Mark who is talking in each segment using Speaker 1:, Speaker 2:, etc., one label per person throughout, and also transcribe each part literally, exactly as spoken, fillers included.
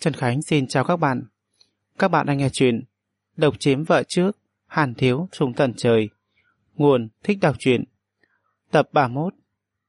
Speaker 1: Trần Khánh xin chào các bạn. Các bạn đang nghe chuyện Độc Chiếm Vợ Trước, Hàn Thiếu Trùng Tận Trời. Nguồn Thích Đọc Truyện. Tập ba mươi mốt.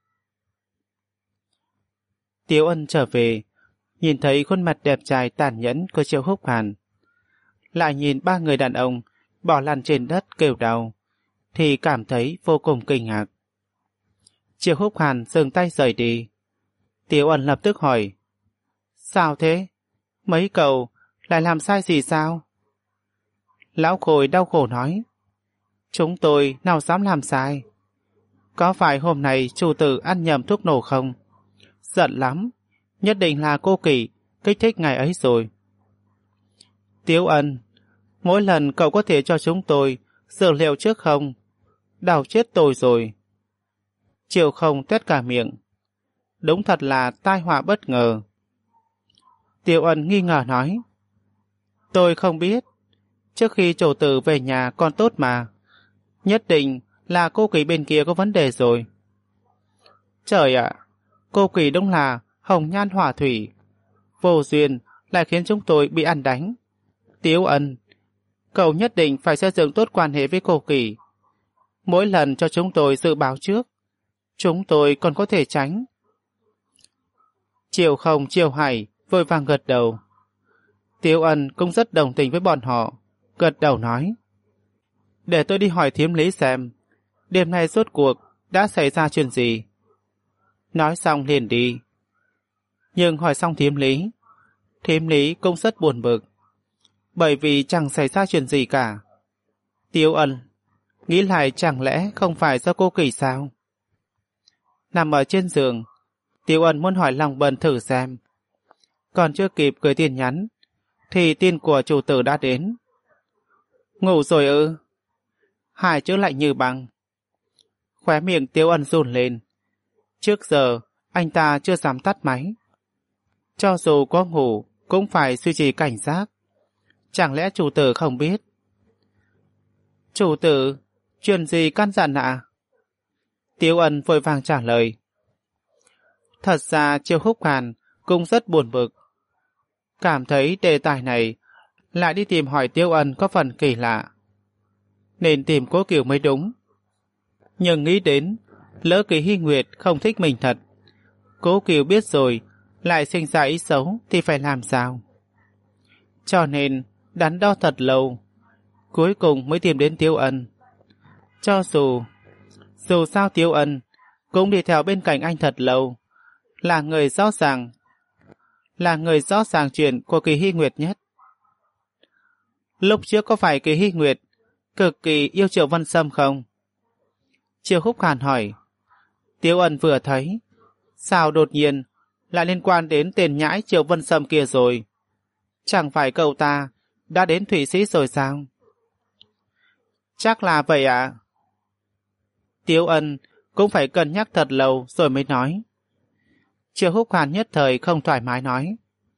Speaker 1: Tiếu Ân trở về, nhìn thấy khuôn mặt đẹp trai tàn nhẫn của Triệu Húc Hàn, lại nhìn ba người đàn ông bỏ lăn trên đất kêu đau, thì cảm thấy vô cùng kinh ngạc. Triệu Húc Hàn dừng tay rời đi. Tiếu Ân lập tức hỏi: Sao thế? Mấy cậu lại làm sai gì sao? Lão Khôi đau khổ nói: Chúng tôi nào dám làm sai. Có phải hôm nay chủ tử ăn nhầm thuốc nổ không? Giận lắm, nhất định là cô Kỳ kích thích ngày ấy rồi. Tiếu Ân, mỗi lần cậu có thể cho chúng tôi dược liệu trước không? Đau chết tôi rồi. Triệu Không tuét cả miệng. Đúng thật là tai họa bất ngờ. Tiếu Ân nghi ngờ nói: Tôi không biết. Trước khi chủ tử về nhà còn tốt mà. Nhất định là cô Kỳ bên kia có vấn đề rồi. Trời ạ, cô Kỳ đúng là hồng nhan hỏa thủy, vô duyên lại khiến chúng tôi bị ăn đánh. Tiếu Ân, cậu nhất định phải xây dựng tốt quan hệ với cô Kỳ. Mỗi lần cho chúng tôi dự báo trước, chúng tôi còn có thể tránh. Triều Không, Triều Hải vội vàng gật đầu. Tiếu Ân cũng rất đồng tình với bọn họ, gật đầu nói: Để tôi đi hỏi Thiếm Lý xem đêm nay rốt cuộc đã xảy ra chuyện gì. Nói xong liền đi. Nhưng hỏi xong Thiếm Lý, Thiếm Lý cũng rất buồn bực, bởi vì chẳng xảy ra chuyện gì cả. Tiếu Ân nghĩ lại, chẳng lẽ không phải do cô Kỳ sao? Nằm ở trên giường, Tiếu Ân muốn hỏi Long Bân thử xem. Còn chưa kịp gửi tin nhắn thì tin của chủ tử đã đến. Ngủ rồi ư? Hai chữ lạnh như băng. Khóe miệng Tiếu Ân run lên. Trước giờ anh ta chưa dám tắt máy. Cho dù có ngủ cũng phải duy trì cảnh giác. Chẳng lẽ chủ tử không biết? Chủ tử, chuyện gì căn dặn ạ? À? Tiếu Ân vội vàng trả lời. Thật ra Triệu Húc Hàn cũng rất buồn bực, cảm thấy đề tài này lại đi tìm hỏi Tiếu Ân có phần kỳ lạ, nên tìm Cố Kiều mới đúng. Nhưng nghĩ đến lỡ Kỳ Hy Nguyệt không thích mình thật, Cố Kiều biết rồi lại sinh ra ý xấu thì phải làm sao? Cho nên đắn đo thật lâu, cuối cùng mới tìm đến Tiếu Ân. Cho dù dù sao Tiếu Ân cũng đi theo bên cạnh anh thật lâu, là người rõ ràng là người rõ ràng chuyện của Kỳ Hy Nguyệt nhất. Lúc trước có phải Kỳ Hy Nguyệt cực kỳ yêu Triệu Vân Sâm không? Triệu Húc Hàn hỏi. Tiếu Ân vừa thấy, sao đột nhiên lại liên quan đến tên nhãi Triệu Vân Sâm kia rồi? Chẳng phải cậu ta đã đến Thụy Sĩ rồi sao? Chắc là vậy ạ. À? Tiếu Ân cũng phải cân nhắc thật lâu rồi mới nói. Triệu Húc Hàn nhất thời không thoải mái nói.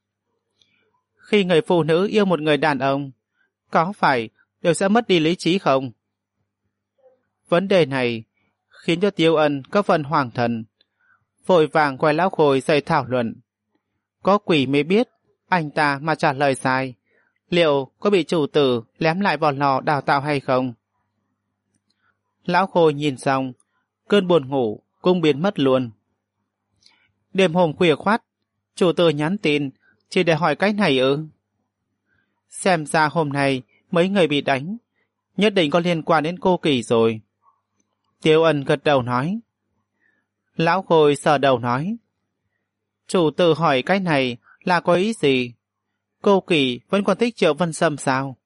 Speaker 1: Khi người phụ nữ yêu một người đàn ông, có phải đều sẽ mất đi lý trí không? Vấn đề này khiến cho Tiếu Ân có phần hoảng thần, vội vàng quay Lão Khôi dậy thảo luận. Có quỷ mới biết, anh ta mà trả lời sai, liệu có bị chủ tử lém lại vào lò đào tạo hay không? Lão Khôi nhìn xong, cơn buồn ngủ cũng biến mất luôn. Đêm hôm khuya khoắt, chủ tử nhắn tin chỉ để hỏi cái này ư? Xem ra hôm nay mấy người bị đánh nhất định có liên quan đến cô Kỳ rồi. Tiếu Ân gật đầu nói. Lão Khôi sờ đầu nói. Chủ tử hỏi cái này là có ý gì? Cô Kỳ vẫn còn thích Triệu Vân Sâm sao?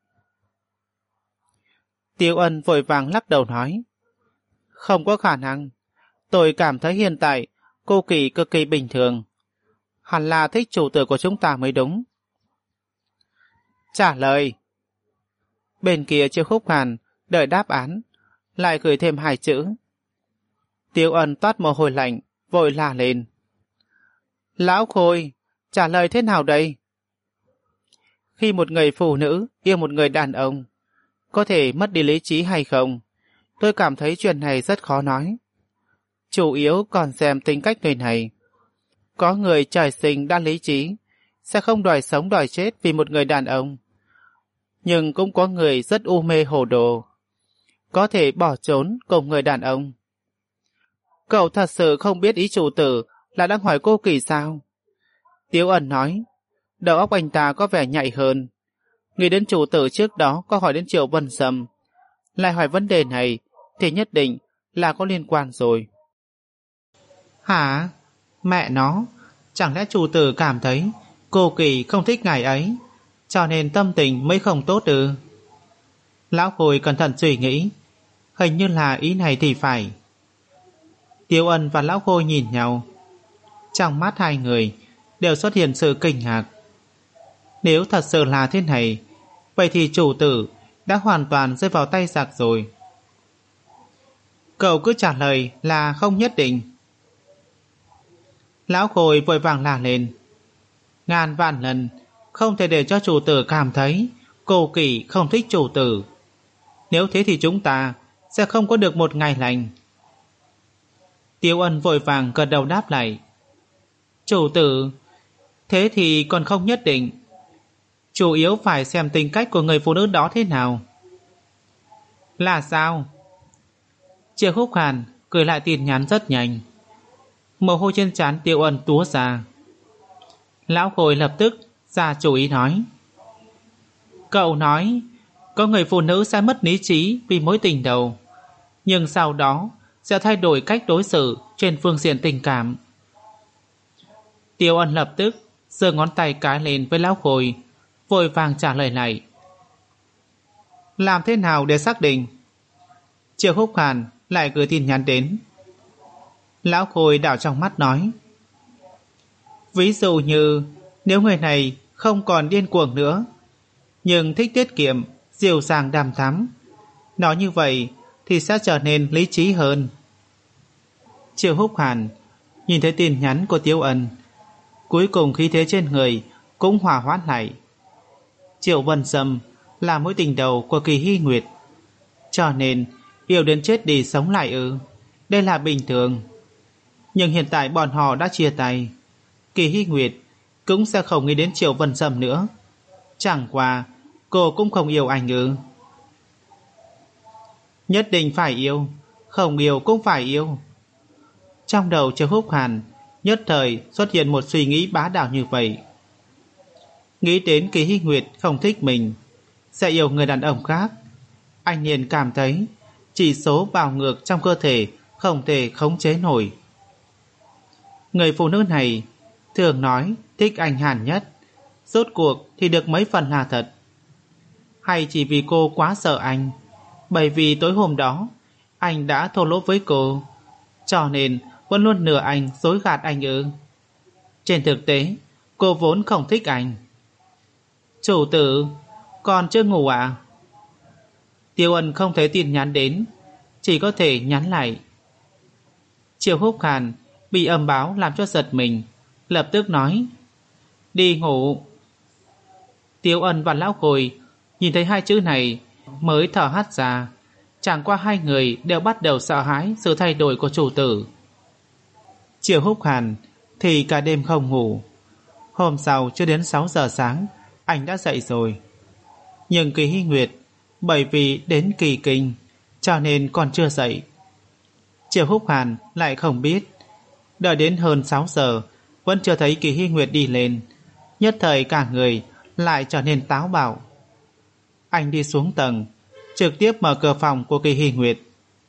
Speaker 1: Tiếu Ân vội vàng lắc đầu nói. Không có khả năng. Tôi cảm thấy hiện tại cô Kỳ cực kỳ bình thường. Hẳn là thích chủ tử của chúng ta mới đúng. Trả lời. Bên kia Triệu Húc Hàn đợi đáp án, lại gửi thêm hai chữ. Tiếu Ân toát mồ hôi lạnh, vội la lên. Lão Khôi, trả lời thế nào đây? Khi một người phụ nữ yêu một người đàn ông, có thể mất đi lý trí hay không? Tôi cảm thấy chuyện này rất khó nói. Chủ yếu còn xem tính cách người này. Có người trời sinh đã lý trí, sẽ không đòi sống đòi chết vì một người đàn ông. Nhưng cũng có người rất u mê hồ đồ, có thể bỏ trốn cùng người đàn ông. Cậu thật sự không biết ý chủ tử là đang hỏi cô Kỳ sao? Tiếu Ân nói, đầu óc anh ta có vẻ nhạy hơn. Nghĩ đến chủ tử trước đó có hỏi đến Triệu Vân Sâm, lại hỏi vấn đề này thì nhất định là có liên quan rồi. Hả? Mẹ nó, chẳng lẽ chủ tử cảm thấy cô Kỳ không thích ngài ấy, cho nên tâm tình mới không tốt ư? Lão Khôi cẩn thận suy nghĩ, hình như là ý này thì phải. Tiếu Ân và Lão Khôi nhìn nhau, trong mắt hai người đều xuất hiện sự kinh ngạc. Nếu thật sự là thế này, vậy thì chủ tử đã hoàn toàn rơi vào tay giặc rồi. Cậu cứ trả lời là không nhất định. Lão Khôi vội vàng la lên, ngàn vạn lần không thể để cho chủ tử cảm thấy cô Kỳ không thích chủ tử. Nếu thế thì chúng ta sẽ không có được một ngày lành. Tiếu Ân vội vàng gật đầu đáp lại, chủ tử, thế thì còn không nhất định. Chủ yếu phải xem tính cách của người phụ nữ đó thế nào. Là sao? Triệu Húc Hàn gửi lại tin nhắn rất nhanh. Mồ hôi trên trán Tiếu Ân túa ra. Lão Khôi lập tức ra chủ ý nói, cậu nói có người phụ nữ sẽ mất lý trí vì mối tình đầu, nhưng sau đó sẽ thay đổi cách đối xử trên phương diện tình cảm. Tiếu Ân lập tức giơ ngón tay cái lên với Lão Khôi, vội vàng trả lời lại, làm thế nào để xác định? Triệu Húc Hàn lại gửi tin nhắn đến. Lão Khôi đảo trong mắt nói, ví dụ như nếu người này không còn điên cuồng nữa, nhưng thích tiết kiệm, dịu dàng đàm thắm, nói như vậy thì sẽ trở nên lý trí hơn. Triệu Húc Hàn nhìn thấy tin nhắn của Tiếu Ân, cuối cùng khí thế trên người cũng hòa hoãn lại. Triệu Vân Sâm là mối tình đầu của Kỳ Hy Nguyệt, cho nên yêu đến chết đi sống lại ư? Đây là bình thường. Nhưng hiện tại bọn họ đã chia tay, Kỳ Hy Nguyệt cũng sẽ không nghĩ đến Triệu Vân Sâm nữa. Chẳng qua cô cũng không yêu anh ư? Nhất định phải yêu, không yêu cũng phải yêu. Trong đầu Triệu Húc Hàn nhất thời xuất hiện một suy nghĩ bá đạo như vậy. Nghĩ đến Kỳ Hy Nguyệt không thích mình, sẽ yêu người đàn ông khác, anh liền cảm thấy chỉ số bạo ngược trong cơ thể không thể khống chế nổi. Người phụ nữ này thường nói thích anh Hàn nhất, rốt cuộc thì được mấy phần là thật? Hay chỉ vì cô quá sợ anh, bởi vì tối hôm đó anh đã thô lỗ với cô, cho nên vẫn luôn lừa anh, dối gạt anh ư? Trên thực tế cô vốn không thích anh. Chủ tử, còn chưa ngủ à? Tiêu Ân không thấy tin nhắn đến, chỉ có thể nhắn lại. Triệu Húc Hàn bị âm báo làm cho giật mình, lập tức nói, đi ngủ. Tiêu Ân và Lão Khôi nhìn thấy hai chữ này mới thở hắt ra. Chẳng qua hai người đều bắt đầu sợ hãi sự thay đổi của chủ tử. Triệu Húc Hàn thì cả đêm không ngủ. Hôm sau chưa đến sáu giờ sáng anh đã dậy rồi. Nhưng Kỳ Hy Nguyệt bởi vì đến kỳ kinh cho nên còn chưa dậy. Triệu Húc Hàn lại không biết, đợi đến hơn sáu giờ vẫn chưa thấy Kỳ Hy Nguyệt đi lên, nhất thời cả người lại trở nên táo bạo. Anh đi xuống tầng, trực tiếp mở cửa phòng của Kỳ Hy Nguyệt.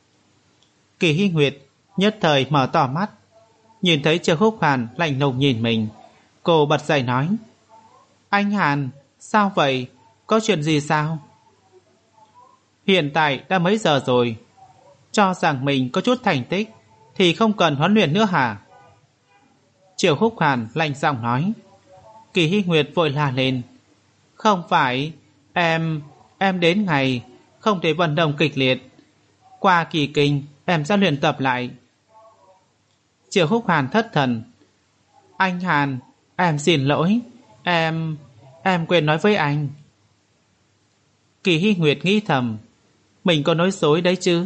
Speaker 1: Kỳ Hy Nguyệt nhất thời mở to mắt, nhìn thấy Triệu Húc Hàn lạnh lùng nhìn mình, cô bật dậy nói, anh Hàn, sao vậy? Có chuyện gì sao? Hiện tại đã mấy giờ rồi? Cho rằng mình có chút thành tích thì không cần huấn luyện nữa hả? Triệu Húc Hàn lạnh giọng nói. Kỳ Hy Nguyệt vội la lên, không phải, em, em đến ngày không thể vận động kịch liệt, qua kỳ kinh em sẽ luyện tập lại. Triệu Húc Hàn thất thần, anh Hàn, em xin lỗi, em, em quên nói với anh. Kỳ Hy Nguyệt nghĩ thầm, mình có nói dối đấy chứ.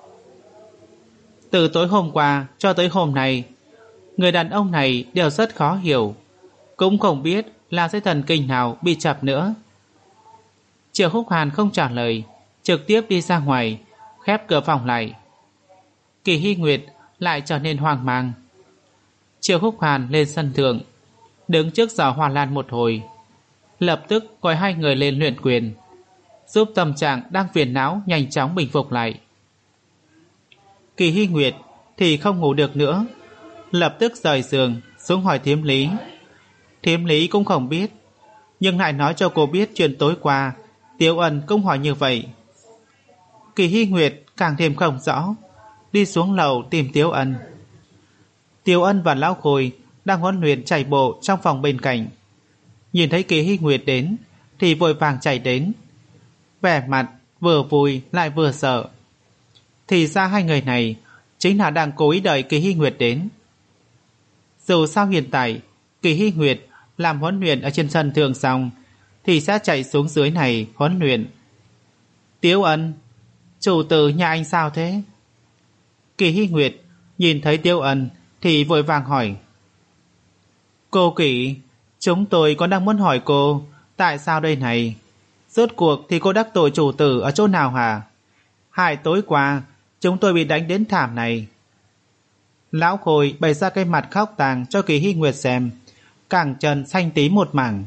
Speaker 1: Từ tối hôm qua cho tới hôm nay, người đàn ông này đều rất khó hiểu, cũng không biết là dây thần kinh nào bị chập nữa. Triệu Húc Hàn không trả lời, trực tiếp đi ra ngoài, khép cửa phòng lại. Kỳ Hy Nguyệt lại trở nên hoang mang. Triệu Húc Hàn lên sân thượng, đứng trước giỏ hoa lan một hồi, lập tức gọi hai người lên luyện quyền, giúp tâm trạng đang phiền não nhanh chóng bình phục lại. Kỳ Hy Nguyệt thì không ngủ được nữa, lập tức rời giường xuống hỏi Thiếm Lý. Thiếm Lý cũng không biết, nhưng lại nói cho cô biết chuyện tối qua Tiếu Ân cũng hỏi như vậy. Kỳ Hy Nguyệt càng thêm không rõ, đi xuống lầu tìm Tiếu Ân. Tiếu Ân và Lão Khôi đang huấn luyện chạy bộ trong phòng bên cạnh, nhìn thấy Kỳ Hy Nguyệt đến thì vội vàng chạy đến, vẻ mặt vừa vui lại vừa sợ. Thì ra hai người này chính là đang cố ý đợi Kỳ Hy Nguyệt đến. Dù sao hiện tại Kỳ Hy Nguyệt làm huấn luyện ở trên sân thượng xong thì sẽ chạy xuống dưới này huấn luyện. Tiếu Ân, chủ tử nhà anh sao thế? Kỳ Hy Nguyệt nhìn thấy Tiếu Ân thì vội vàng hỏi. Cô Kỳ, chúng tôi còn đang muốn hỏi cô tại sao đây này? Rốt cuộc thì cô đắc tội chủ tử ở chỗ nào hả? Hai tối qua chúng tôi bị đánh đến thảm này. Lão Khôi bày ra cái mặt khóc tang cho Kỳ Hy Nguyệt xem, càng trần xanh tím một mảng.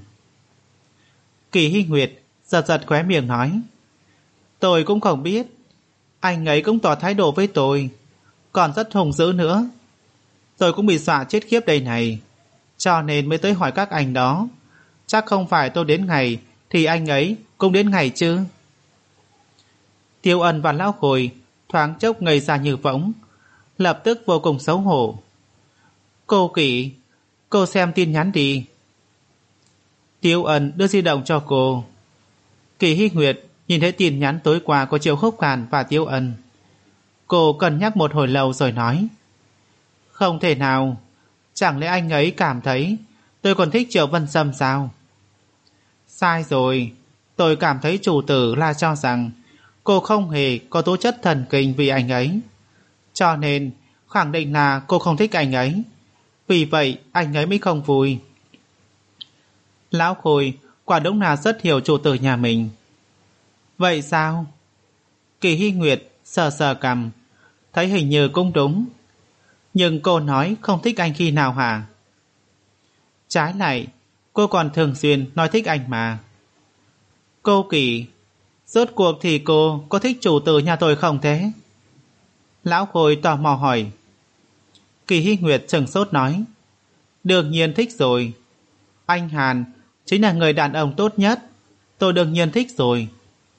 Speaker 1: Kỳ Hy Nguyệt giật giật khóe miệng nói. Tôi cũng không biết, anh ấy cũng tỏ thái độ với tôi, còn rất hung dữ nữa. Tôi cũng bị dọa chết khiếp đây này, cho nên mới tới hỏi các anh đó. Chắc không phải tôi đến ngày thì anh ấy cũng đến ngày chứ. Tiêu Ân và Lão Khôi thoáng chốc ngây ra như võng, lập tức vô cùng xấu hổ. Cô Kỳ, cô xem tin nhắn đi. Tiêu Ân đưa di động cho cô. Kỳ Hy Nguyệt nhìn thấy tin nhắn tối qua của Triệu Húc Hàn và Tiêu Ân. Cô cân nhắc một hồi lâu rồi nói. Không thể nào, chẳng lẽ anh ấy cảm thấy tôi còn thích Triệu Vân Sâm sao? Sai rồi, tôi cảm thấy chủ tử là cho rằng cô không hề có tố chất thần kinh vì anh ấy, cho nên khẳng định là cô không thích anh ấy. Vì vậy anh ấy mới không vui. Lão Khôi quả đúng là rất hiểu chủ tử nhà mình. Vậy sao? Kỳ Hy Nguyệt sờ sờ cằm, thấy hình như cũng đúng. Nhưng cô nói không thích anh khi nào hả? Trái lại, cô còn thường xuyên nói thích anh mà. Cô Kỳ, rốt cuộc thì cô có thích chủ tử nhà tôi không thế? Lão Khôi tò mò hỏi. Kỳ Hy Nguyệt sừng sốt nói. Đương nhiên thích rồi. Anh Hàn chính là người đàn ông tốt nhất, tôi đương nhiên thích rồi.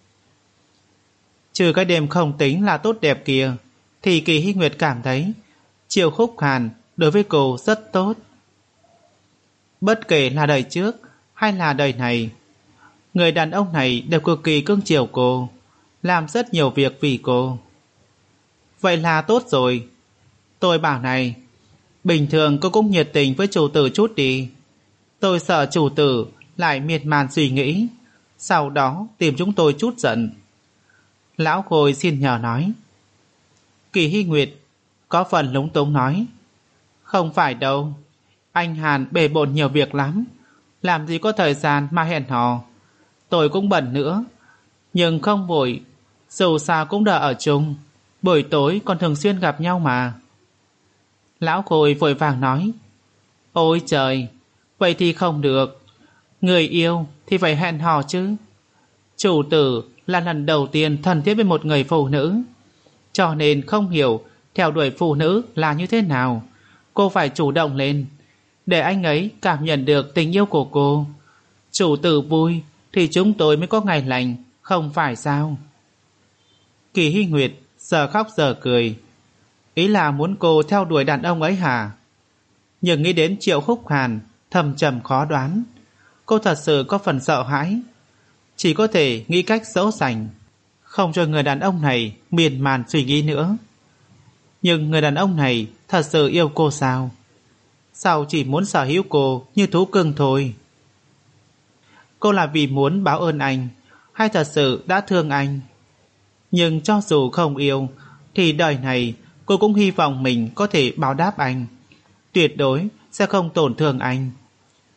Speaker 1: Trừ cái đêm không tính là tốt đẹp kia, thì Kỳ Hy Nguyệt cảm thấy Triệu Húc Hàn đối với cô rất tốt. Bất kể là đời trước hay là đời này, người đàn ông này đều cực kỳ cưng chiều cô, làm rất nhiều việc vì cô. Vậy là tốt rồi. Tôi bảo này, bình thường cô cũng nhiệt tình với chủ tử chút đi. Tôi sợ chủ tử lại miệt mài suy nghĩ, sau đó tìm chúng tôi chút giận. Lão Khôi xin nhờ nói. Kỳ Hy Nguyệt có phần lúng túng nói. Không phải đâu, anh Hàn bề bộn nhiều việc lắm, làm gì có thời gian mà hẹn hò. Tôi cũng bận nữa, nhưng không vội, dù sao cũng đã ở chung, buổi tối còn thường xuyên gặp nhau mà. Lão Khôi vội vàng nói. Ôi trời, vậy thì không được. Người yêu thì phải hẹn hò chứ. Chủ tử là lần đầu tiên thân thiết với một người phụ nữ, cho nên không hiểu theo đuổi phụ nữ là như thế nào. Cô phải chủ động lên, để anh ấy cảm nhận được tình yêu của cô. Chủ tử vui thì chúng tôi mới có ngày lành, không phải sao? Kỳ Hy Nguyệt giờ khóc giờ cười, ý là muốn cô theo đuổi đàn ông ấy hả? Nhưng nghĩ đến Triệu Húc Hàn thầm trầm khó đoán, cô thật sự có phần sợ hãi, chỉ có thể nghĩ cách dỗ dành, không cho người đàn ông này miên man suy nghĩ nữa. Nhưng người đàn ông này thật sự yêu cô sao? Sao chỉ muốn sở hữu cô như thú cưng thôi? Cô là vì muốn báo ơn anh, hay thật sự đã thương anh? Nhưng cho dù không yêu, thì đời này cô cũng hy vọng mình có thể báo đáp anh, tuyệt đối sẽ không tổn thương anh.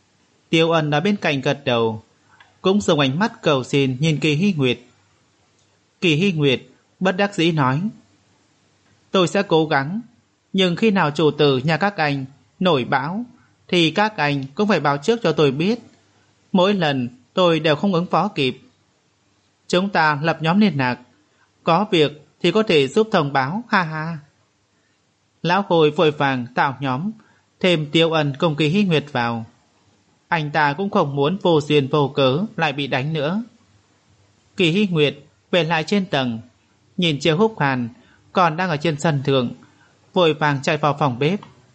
Speaker 1: Tiêu Ân ở bên cạnh gật đầu, cũng dùng ánh mắt cầu xin nhìn Kỳ Hy Nguyệt. Kỳ Hy Nguyệt bất đắc dĩ nói: Tôi sẽ cố gắng, nhưng khi nào chủ tử nhà các anh nổi bão thì các anh cũng phải báo trước cho tôi biết. Mỗi lần tôi đều không ứng phó kịp. Chúng ta lập nhóm liên lạc, có việc thì có thể giúp thông báo, ha ha. Lão Khôi vội vàng tạo nhóm, thêm Tiêu Ân cùng Kỳ Hy Nguyệt vào. Anh ta cũng không muốn vô duyên vô cớ lại bị đánh nữa. Kỳ Hy Nguyệt về lại trên tầng, nhìn Triệu Húc Hàn còn đang ở trên sân thượng, vội vàng chạy vào phòng bếp.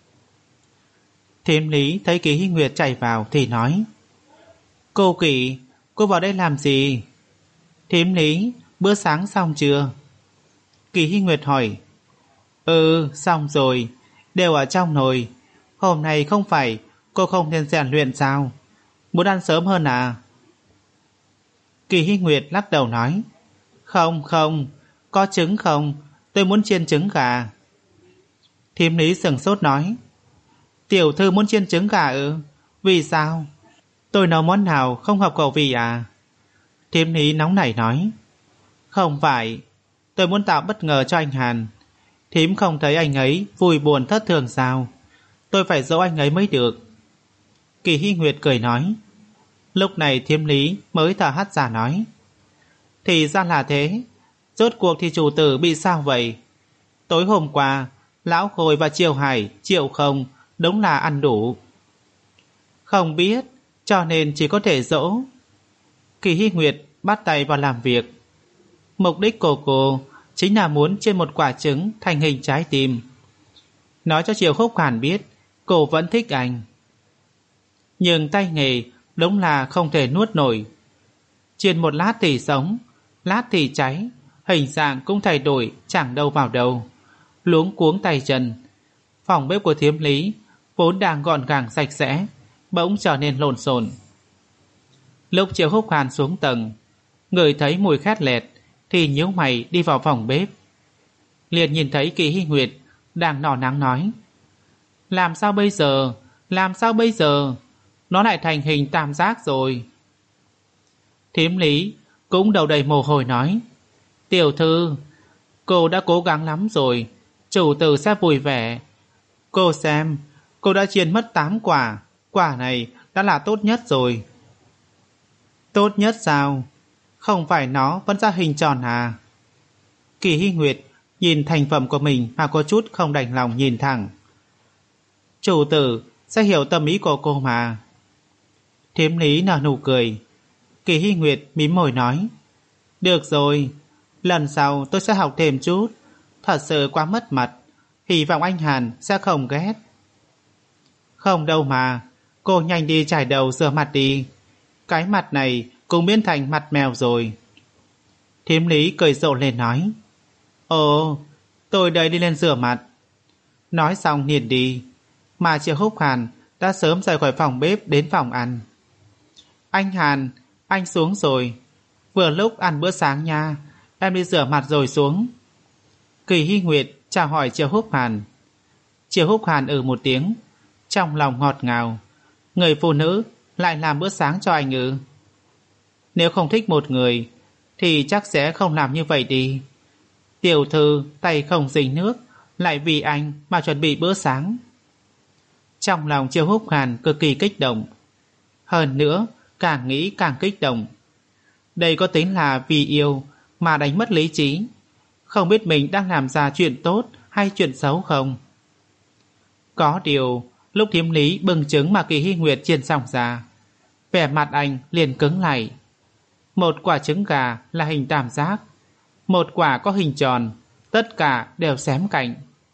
Speaker 1: Thím Lý thấy Kỳ Hy Nguyệt chạy vào thì nói: Cô Kỳ, cô vào đây làm gì? Thím Lý, bữa sáng xong chưa? Kỳ Hy Nguyệt hỏi. Ừ, xong rồi, đều ở trong nồi. Hôm nay không phải cô không nên rèn luyện sao? Muốn ăn sớm hơn à? Kỳ Hy Nguyệt lắc đầu nói: Không không, có trứng không? Tôi muốn chiên trứng gà. Thím Lý sửng sốt nói: Tiểu thư muốn chiên trứng gà ư? Vì sao? Tôi nấu món nào không hợp khẩu vị à? Thím Lý nóng nảy nói: Không phải, tôi muốn tạo bất ngờ cho anh Hàn. Thím không thấy anh ấy vui buồn thất thường sao? Tôi phải dỗ anh ấy mới được. Kỳ Hy Nguyệt cười nói. Lúc này Thím Lý mới thở hắt ra nói: Thì ra là thế. Rốt cuộc thì chủ tử bị sao vậy? Tối hôm qua Lão Khôi và Triều Hải, Triệu Không đúng là ăn đủ. Không biết, cho nên chỉ có thể dỗ. Kỳ Hy Nguyệt bắt tay vào làm việc. Mục đích của cô chính là muốn chiên một quả trứng thành hình trái tim, nói cho Triều Húc Hàn biết cô vẫn thích anh. Nhưng tay nghề đúng là không thể nuốt nổi. Chiên một lát thì sống, lát thì cháy, hình dạng cũng thay đổi chẳng đâu vào đâu, luống cuống tay chân. Phòng bếp của Thiếm Lý vốn đang gọn gàng sạch sẽ, bỗng trở nên lộn xộn. Lúc Triệu Húc Hàn xuống tầng, ngửi thấy mùi khét lẹt thì nhíu mày đi vào phòng bếp. Liền nhìn thấy Kỳ Hy Nguyệt đang nỏ nắng nói: Làm sao bây giờ? Làm sao bây giờ? Nó lại thành hình tam giác rồi. Thiếm Lý cũng đầu đầy mồ hôi nói: Tiểu thư, cô đã cố gắng lắm rồi, chủ tử sẽ vui vẻ. Cô xem, cô đã chiên mất tám quả, quả này đã là tốt nhất rồi. Tốt nhất sao? Không phải nó vẫn ra hình tròn à? Kỳ Hy Nguyệt nhìn thành phẩm của mình mà có chút không đành lòng nhìn thẳng. Chủ tử sẽ hiểu tâm ý của cô mà. Thiếm Lý nở nụ cười. Kỳ Hy Nguyệt mím môi nói: Được rồi, lần sau tôi sẽ học thêm chút. Thật sự quá mất mặt, hy vọng anh Hàn sẽ không ghét. Không đâu mà, cô nhanh đi chải đầu rửa mặt đi. Cái mặt này cũng biến thành mặt mèo rồi. Thiếm Lý cười rộ lên nói: Ồ, tôi đợi đi lên rửa mặt. Nói xong liền đi, mà Triệu Húc Hàn đã sớm rời khỏi phòng bếp đến phòng ăn. Anh Hàn, anh xuống rồi. Vừa lúc ăn bữa sáng nha, em đi rửa mặt rồi xuống. Kỳ Hy Nguyệt chào hỏi Triệu Húc Hàn. Triệu Húc Hàn ừ một tiếng, trong lòng ngọt ngào. Người phụ nữ lại làm bữa sáng cho anh ư? Nếu không thích một người thì chắc sẽ không làm như vậy đi. Tiểu thư tay không dính nước lại vì anh mà chuẩn bị bữa sáng. Trong lòng Triệu Húc Hàn cực kỳ kích động. Hơn nữa càng nghĩ càng kích động. Đây có tính là vì yêu mà đánh mất lý trí, không biết mình đang làm ra chuyện tốt hay chuyện xấu không. Có điều lúc Thiếm Lý bưng trứng mà Kỳ Hy Nguyệt chiên xong ra, vẻ mặt anh liền cứng lại. Một quả trứng gà là hình tam giác, một quả có hình tròn, tất cả đều xém cạnh.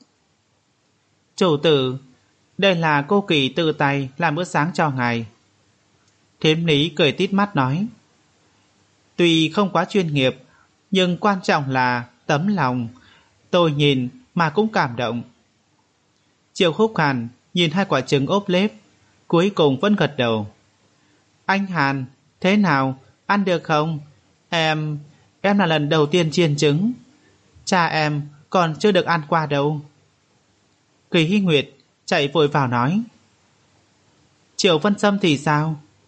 Speaker 1: Chủ tử, đây là cô Kỳ tự tay làm bữa sáng cho ngài. Thiếm Lý cười tít mắt nói: Tuy không quá chuyên nghiệp, nhưng quan trọng là tấm lòng. Tôi nhìn mà cũng cảm động. Triệu Húc Hàn nhìn hai quả trứng ốp lết, cuối cùng vẫn gật đầu. Anh Hàn, thế nào? Ăn được không? Em... em là lần đầu tiên chiên trứng. Cha em còn chưa được ăn qua đâu. Kỳ Hy Nguyệt chạy vội vào nói: Triệu Vân Sâm thì sao?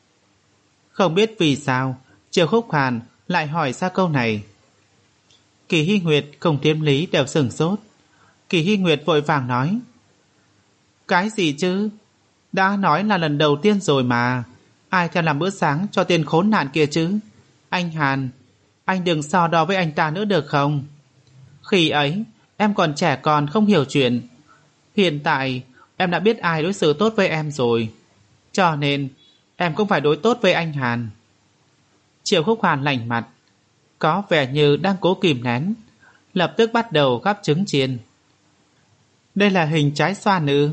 Speaker 1: Không biết vì sao Triệu Khúc Hàn lại hỏi ra câu này. Kỳ Hy Nguyệt cùng Thiếm Lý đều sửng sốt. Kỳ Hy Nguyệt vội vàng nói: Cái gì chứ? Đã nói là lần đầu tiên rồi mà. Ai thèm làm bữa sáng cho tên khốn nạn kia chứ? Anh Hàn, anh đừng so đo với anh ta nữa được không? Khi ấy em còn trẻ con không hiểu chuyện. Hiện tại em đã biết ai đối xử tốt với em rồi, cho nên em cũng phải đối tốt với anh Hàn. Triệu Khúc Hàn lạnh mặt, có vẻ như đang cố kìm nén, lập tức bắt đầu gắp trứng chiên. Đây là hình trái xoan ư?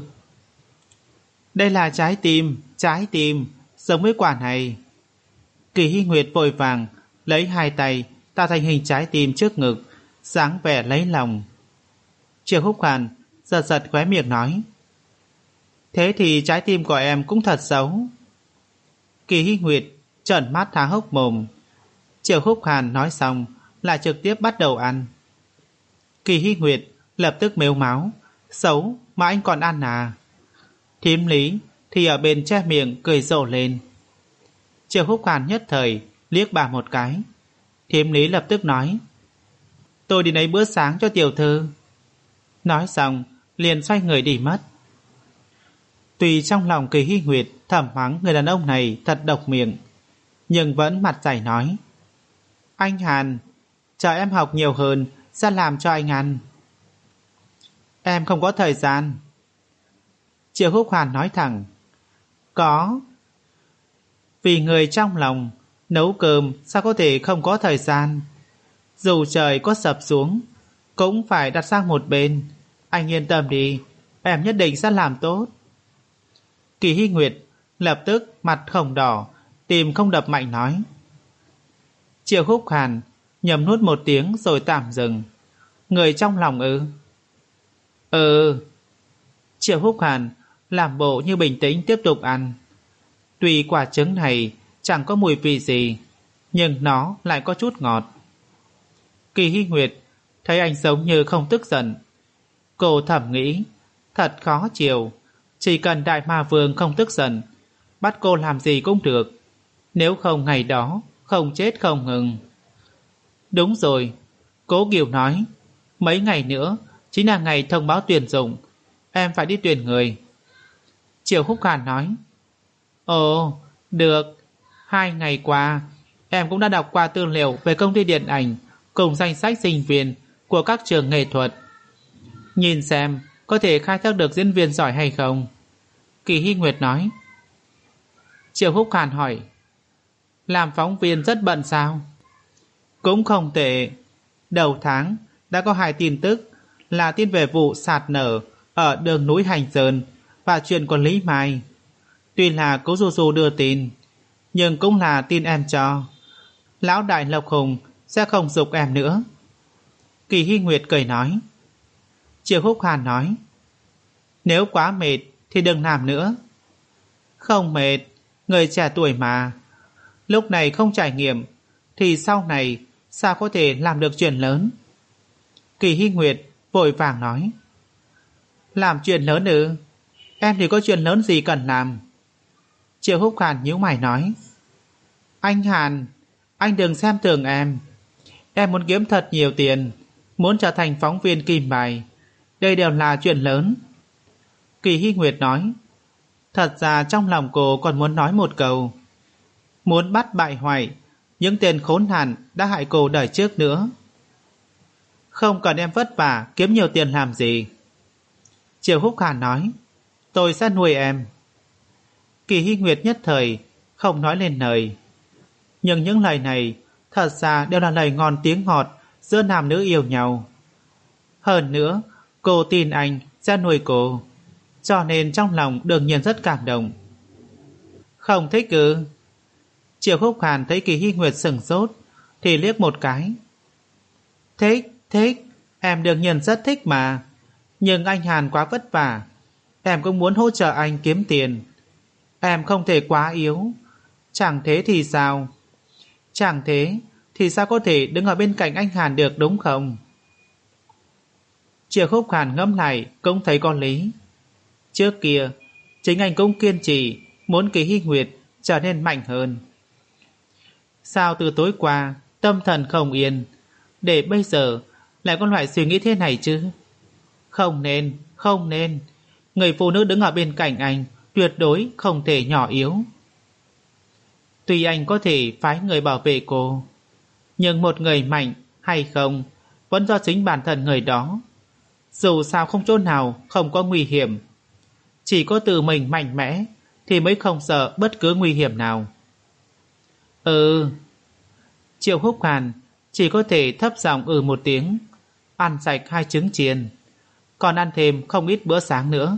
Speaker 1: Đây là trái tim, trái tim, giống với quả này. Kỳ Hy Nguyệt vội vàng lấy hai tay tạo thành hình trái tim trước ngực, dáng vẻ lấy lòng. Triệu Khúc Hàn giật giật khóe miệng nói: Thế thì trái tim của em cũng thật xấu. Kỳ Hy Nguyệt trợn mắt há hốc mồm. Triệu Khúc Hàn nói xong lại trực tiếp bắt đầu ăn. Kỳ Hy Nguyệt lập tức mếu máo: Xấu mà anh còn ăn à? Thím Lý thì ở bên che miệng cười rộ lên. Triệu Khúc Hàn nhất thời liếc bà một cái. Thím Lý lập tức nói: Tôi đi lấy bữa sáng cho tiểu thư. Nói xong liền xoay người đi mất. Tuy trong lòng Kỳ Hy Nguyệt thầm mắng người đàn ông này thật độc miệng, nhưng vẫn mặt dày nói: Anh Hàn, chờ em học nhiều hơn ra làm cho anh ăn. Em không có thời gian. Triệu Khúc Hàn nói thẳng: Có. Vì người trong lòng, nấu cơm sao có thể không có thời gian. Dù trời có sập xuống cũng phải đặt sang một bên. Anh yên tâm đi, em nhất định sẽ làm tốt. Kỳ Hy Nguyệt lập tức mặt hồng đỏ, tim không đập mạnh nói. Triệu Khúc Hàn nhầm nuốt một tiếng rồi tạm dừng. Người trong lòng ư? Ừ. Triệu Khúc Hàn làm bộ như bình tĩnh tiếp tục ăn. Tuy quả trứng này chẳng có mùi vị gì, nhưng nó lại có chút ngọt. Kỳ Hy Nguyệt thấy anh giống như không tức giận. Cô thầm nghĩ, thật khó chịu. Chỉ cần Đại Ma Vương không tức giận, bắt cô làm gì cũng được. Nếu không ngày đó không chết không ngừng. Đúng rồi, Cố Kiều nói, mấy ngày nữa chính là ngày thông báo tuyển dụng, em phải đi tuyển người. Triệu Khúc Hàn nói, ồ, được. Hai ngày qua em cũng đã đọc qua tư liệu về công ty điện ảnh cùng danh sách sinh viên của các trường nghệ thuật. Nhìn xem có thể khai thác được diễn viên giỏi hay không. Kỳ Hy Nguyệt nói. Triệu Khúc Hàn hỏi, làm phóng viên rất bận sao? Cũng không tệ. Đầu tháng đã có hai tin tức, là tin về vụ sạt nở ở đường núi Hành Sơn và chuyện của Lý Mai. Tuy là Cố Du Du đưa tin, nhưng cũng là tin em cho. Lão đại Lộc Hùng sẽ không giục em nữa. Kỳ Hy Nguyệt cười nói. Triệu Khúc Hàn nói, nếu quá mệt thì đừng làm nữa. Không mệt, người trẻ tuổi mà. Lúc này không trải nghiệm thì sau này sao có thể làm được chuyện lớn. Kỳ Hy Nguyệt vội vàng nói, làm chuyện lớn ư? Em thì có chuyện lớn gì cần làm? Triệu Khúc Hàn nhíu mày nói, anh Hàn, anh đừng xem thường em. Em muốn kiếm thật nhiều tiền, muốn trở thành phóng viên kim bài, đây đều là chuyện lớn. Kỳ Hy Nguyệt nói, thật ra trong lòng cô còn muốn nói một câu, muốn bắt bại hoại những tên khốn nạn đã hại cô đời trước nữa. Không cần em vất vả kiếm nhiều tiền làm gì. Triệu Khúc Hàn nói, tôi sẽ nuôi em. Kỳ Hy Nguyệt nhất thời không nói lên lời, nhưng những lời này thật ra đều là lời ngon tiếng ngọt giữa nam nữ yêu nhau. Hơn nữa cô tin anh sẽ nuôi cô, cho nên trong lòng đương nhiên rất cảm động. Không thích ư? Triệu Khúc Hàn thấy Kỳ Hy Nguyệt sửng sốt thì liếc một cái. Thích, thích, em đương nhiên rất thích mà. Nhưng anh Hàn quá vất vả, em cũng muốn hỗ trợ anh kiếm tiền. Em không thể quá yếu. Chẳng thế thì sao? Chẳng thế thì sao có thể đứng ở bên cạnh anh Hàn được, đúng không? Triệu Khúc Hàn ngẫm lại cũng thấy có lý. Trước kia chính anh cũng kiên trì muốn Kỳ Hy Nguyệt trở nên mạnh hơn. Sao từ tối qua tâm thần không yên, để bây giờ lại có loại suy nghĩ thế này chứ? Không nên, không nên. Người phụ nữ đứng ở bên cạnh anh tuyệt đối không thể nhỏ yếu. Tuy anh có thể phái người bảo vệ cô, nhưng một người mạnh hay không vẫn do chính bản thân người đó. Dù sao không chỗ nào không có nguy hiểm. Chỉ có tự mình mạnh mẽ thì mới không sợ bất cứ nguy hiểm nào. Ừ. Triệu Húc Hàn chỉ có thể thấp giọng ừ một tiếng, ăn sạch hai trứng chiên, còn ăn thêm không ít bữa sáng nữa.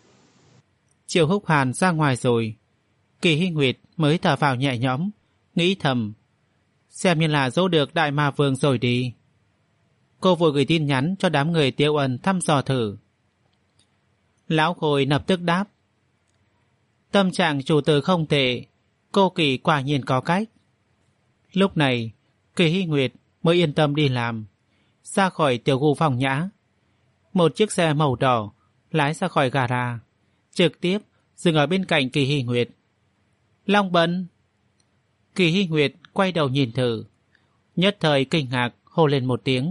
Speaker 1: Triệu Húc Hàn ra ngoài rồi, Kỳ Hy Nguyệt mới thở vào nhẹ nhõm, nghĩ thầm, xem như là dỗ được Đại Ma Vương rồi đi. Cô vội gửi tin nhắn cho đám người Tiêu Ân thăm dò thử. Lão Khôi lập tức đáp, tâm trạng chủ tử không tệ, cô Kỳ quả nhiên có cách. Lúc này Kỳ Hy Nguyệt mới yên tâm đi làm, ra khỏi tiểu khu phòng nhã. Một chiếc xe màu đỏ lái ra khỏi gara, trực tiếp dừng ở bên cạnh Kỳ Hy Nguyệt. Long Bân. Kỳ Hy Nguyệt quay đầu nhìn thử, nhất thời kinh ngạc hô lên một tiếng.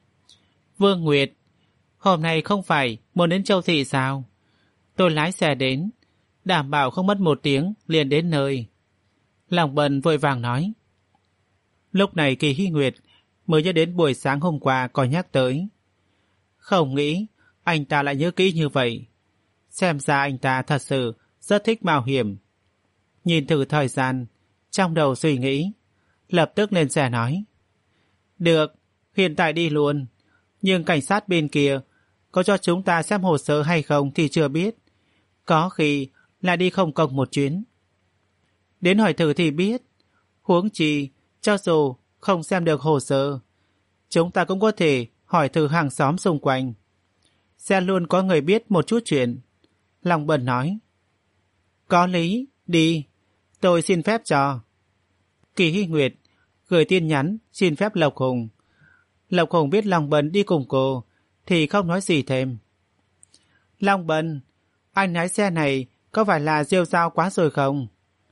Speaker 1: Vương Nguyệt, hôm nay không phải muốn đến Châu Thị sao? Tôi lái xe đến, đảm bảo không mất một tiếng liền đến nơi. Long Bân vội vàng nói. Lúc này Kỳ Hy Nguyệt mới nhớ đến buổi sáng hôm qua có nhắc tới. Không nghĩ anh ta lại nhớ kỹ như vậy. Xem ra anh ta thật sự rất thích mạo hiểm. Nhìn thử thời gian, trong đầu suy nghĩ, lập tức lên xe nói. Được, hiện tại đi luôn. Nhưng cảnh sát bên kia có cho chúng ta xem hồ sơ hay không thì chưa biết. Có khi lại đi không công một chuyến. Đến hỏi thử thì biết. Huống chi, cho dù không xem được hồ sơ, chúng ta cũng có thể hỏi thử hàng xóm xung quanh. Sẽ luôn có người biết một chút chuyện. Long Bân nói. Có lý, đi. Tôi xin phép cho. Kỳ Hy Nguyệt gửi tin nhắn xin phép Lộc Hùng. Lộc Hùng biết Long Bân đi cùng cô thì không nói gì thêm. Long Bân, anh lái xe này có phải là rêu rao quá rồi không?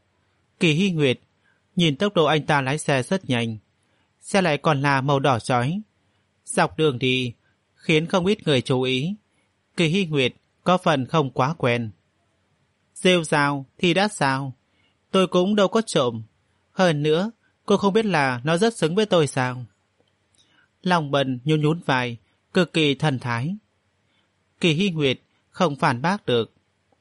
Speaker 1: Kỳ Hy Nguyệt nhìn tốc độ anh ta lái xe rất nhanh, xe lại còn là màu đỏ chói. Dọc đường đi khiến không ít người chú ý. Kỳ Hy Nguyệt có phần không quá quen. Rêu rao thì đã sao? Tôi cũng đâu có trộm. Hơn nữa, cô không biết là nó rất xứng với tôi sao? Long Bân nhún nhún vai, cực kỳ thần thái. Kỳ Hy Nguyệt không phản bác được.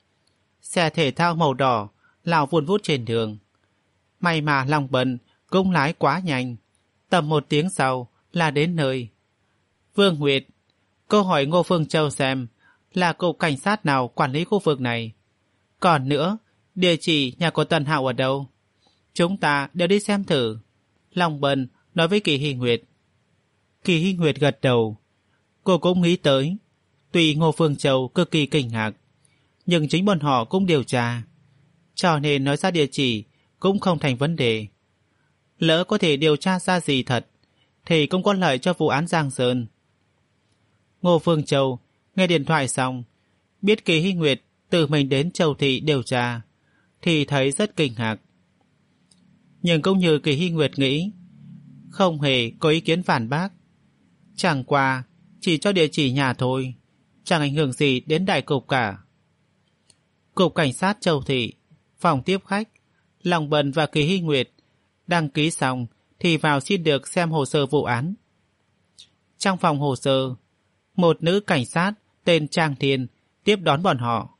Speaker 1: Xe thể thao màu đỏ lao vun vút trên đường. May mà Long Bân cũng lái quá nhanh, tầm một tiếng sau là đến nơi. Vương Nguyệt, cô hỏi Ngô Phương Châu xem là cục cảnh sát nào quản lý khu vực này. Còn nữa, địa chỉ nhà của Tần Hạo ở đâu? Chúng ta đều đi xem thử. Long Bân nói với Kỳ Hy Nguyệt. Kỳ Hy Nguyệt gật đầu. Cô cũng nghĩ tới, tuy Ngô Phương Châu cực kỳ kinh ngạc, nhưng chính bọn họ cũng điều tra, cho nên nói ra địa chỉ cũng không thành vấn đề. Lỡ có thể điều tra ra gì thật thì cũng có lợi cho vụ án Giang Sơn. Ngô Phương Châu nghe điện thoại xong, biết Kỳ Hy Nguyệt tự mình đến Châu Thị điều tra thì thấy rất kinh ngạc. Nhưng cũng như Kỳ Hy Nguyệt nghĩ, không hề có ý kiến phản bác. Chẳng qua chỉ cho địa chỉ nhà thôi, chẳng ảnh hưởng gì đến đại cục cả. Cục cảnh sát Châu Thị, phòng tiếp khách, Long Bân và Kỳ Hy Nguyệt đăng ký xong thì vào xin được xem hồ sơ vụ án. Trong phòng hồ sơ, một nữ cảnh sát tên Trang Thiên tiếp đón bọn họ.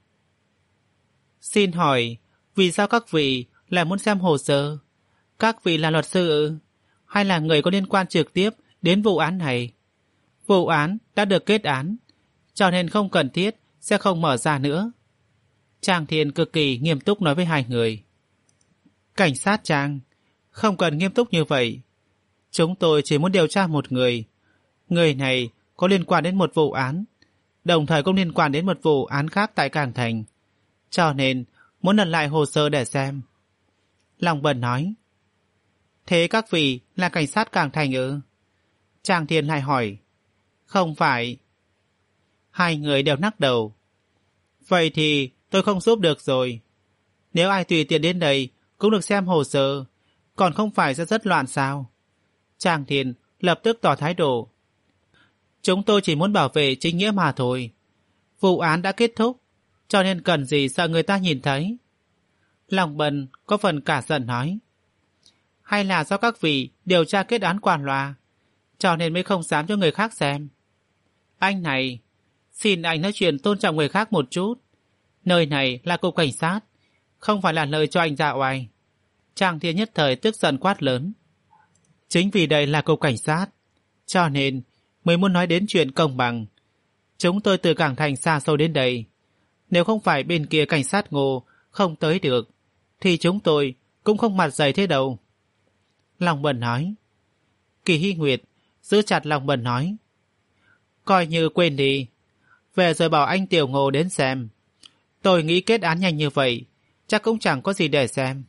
Speaker 1: Xin hỏi, vì sao các vị lại muốn xem hồ sơ? Các vị là luật sư ư? Hay là người có liên quan trực tiếp đến vụ án này? Vụ án đã được kết án, cho nên không cần thiết sẽ không mở ra nữa. Trang Thiên cực kỳ nghiêm túc nói với hai người. Cảnh sát Trang, không cần nghiêm túc như vậy. Chúng tôi chỉ muốn điều tra một người. Người này có liên quan đến một vụ án, đồng thời cũng liên quan đến một vụ án khác tại Cảng Thành, cho nên muốn lần lại hồ sơ để xem. Long Bân nói. Thế các vị là cảnh sát Cảng Thành ư? Trang Thiên lại hỏi. Không phải. Hai người đều lắc đầu. Vậy thì tôi không giúp được rồi. Nếu ai tùy tiện đến đây cũng được xem hồ sơ, còn không phải sẽ rất loạn sao? Trang Thiên lập tức tỏ thái độ. Chúng tôi chỉ muốn bảo vệ chính nghĩa mà thôi. Vụ án đã kết thúc, cho nên cần gì sợ người ta nhìn thấy. Lòng Bần có phần cả giận nói. Hay là do các vị điều tra kết án qua loa, cho nên mới không dám cho người khác xem. Anh này, xin anh nói chuyện tôn trọng người khác một chút. Nơi này là cục cảnh sát, không phải là nơi cho anh ra oai. Trang Thiên nhất thời tức giận quát lớn. Chính vì đây là cục cảnh sát, cho nên mới muốn nói đến chuyện công bằng. Chúng tôi từ Cảng Thành xa xôi đến đây. Nếu không phải bên kia cảnh sát Ngô không tới được, thì chúng tôi cũng không mặt dày thế đâu. Long Bần nói. Kỳ Hy Nguyệt giữ chặt Long Bần nói. Coi như quên đi, về rồi bảo anh Tiểu Ngô đến xem. Tôi nghĩ kết án nhanh như vậy, chắc cũng chẳng có gì để xem.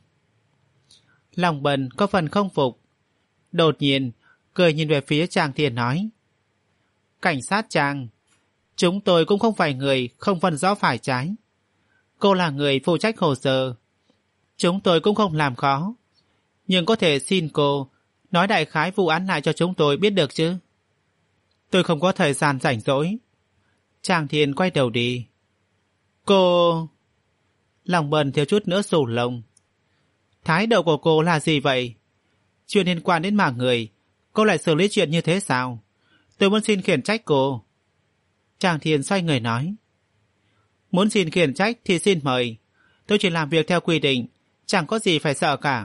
Speaker 1: Long Bần có phần không phục. Đột nhiên, cười nhìn về phía Trang Thiên nói. Cảnh sát Trang, chúng tôi cũng không phải người không phân rõ phải trái. Cô là người phụ trách hồ sơ. Chúng tôi cũng không làm khó. Nhưng có thể xin cô nói đại khái vụ án lại cho chúng tôi biết được chứ? Tôi không có thời gian rảnh rỗi. Trang Thiên quay đầu đi. Cô... Lòng Bần thiếu chút nữa sù lông. Thái độ của cô là gì vậy? Chuyện liên quan đến mạng người, cô lại xử lý chuyện như thế sao? Tôi muốn xin khiển trách cô. Trang Thiên xoay người nói. Muốn xin khiển trách thì xin mời. Tôi chỉ làm việc theo quy định, chẳng có gì phải sợ cả.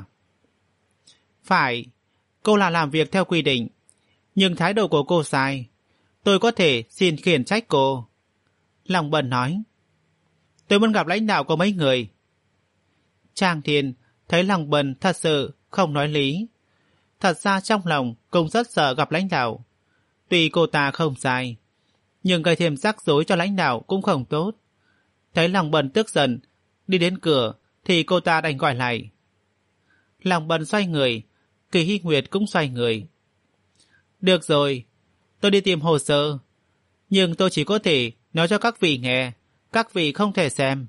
Speaker 1: Phải, cô là làm việc theo quy định, nhưng thái độ của cô sai. Tôi có thể xin khiển trách cô. Lòng Bần nói. Tôi muốn gặp lãnh đạo của mấy người. Trang Thiên thấy Lòng Bần thật sự không nói lý. Thật ra trong lòng cũng rất sợ gặp lãnh đạo. Tuy cô ta không sai, nhưng gây thêm rắc rối cho lãnh đạo cũng không tốt. Thấy Lòng Bần tức giận, đi đến cửa thì cô ta đành gọi lại. Lòng Bần xoay người, Kỳ Hy Nguyệt cũng xoay người. Được rồi, tôi đi tìm hồ sơ, nhưng tôi chỉ có thể nói cho các vị nghe, các vị không thể xem.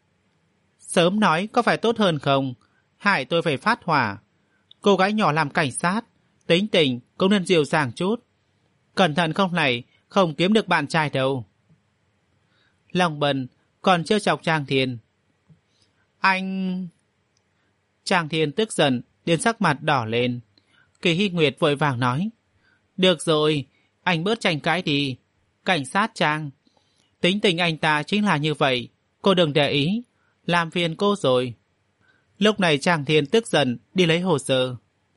Speaker 1: Sớm nói có phải tốt hơn không? Hại tôi phải phát hỏa. Cô gái nhỏ làm cảnh sát, tính tình cũng nên dịu dàng chút. Cẩn thận không này, không kiếm được bạn trai đâu. Lòng Bần còn trêu chọc Trang Thiên. Anh... Trang Thiên tức giận đến sắc mặt đỏ lên. Kỳ Hy Nguyệt vội vàng nói. Được rồi, anh bớt tranh cãi đi. Cảnh sát Trang, tính tình anh ta chính là như vậy. Cô đừng để ý, làm phiền cô rồi. Lúc này Trang Thiên tức giận đi lấy hồ sơ.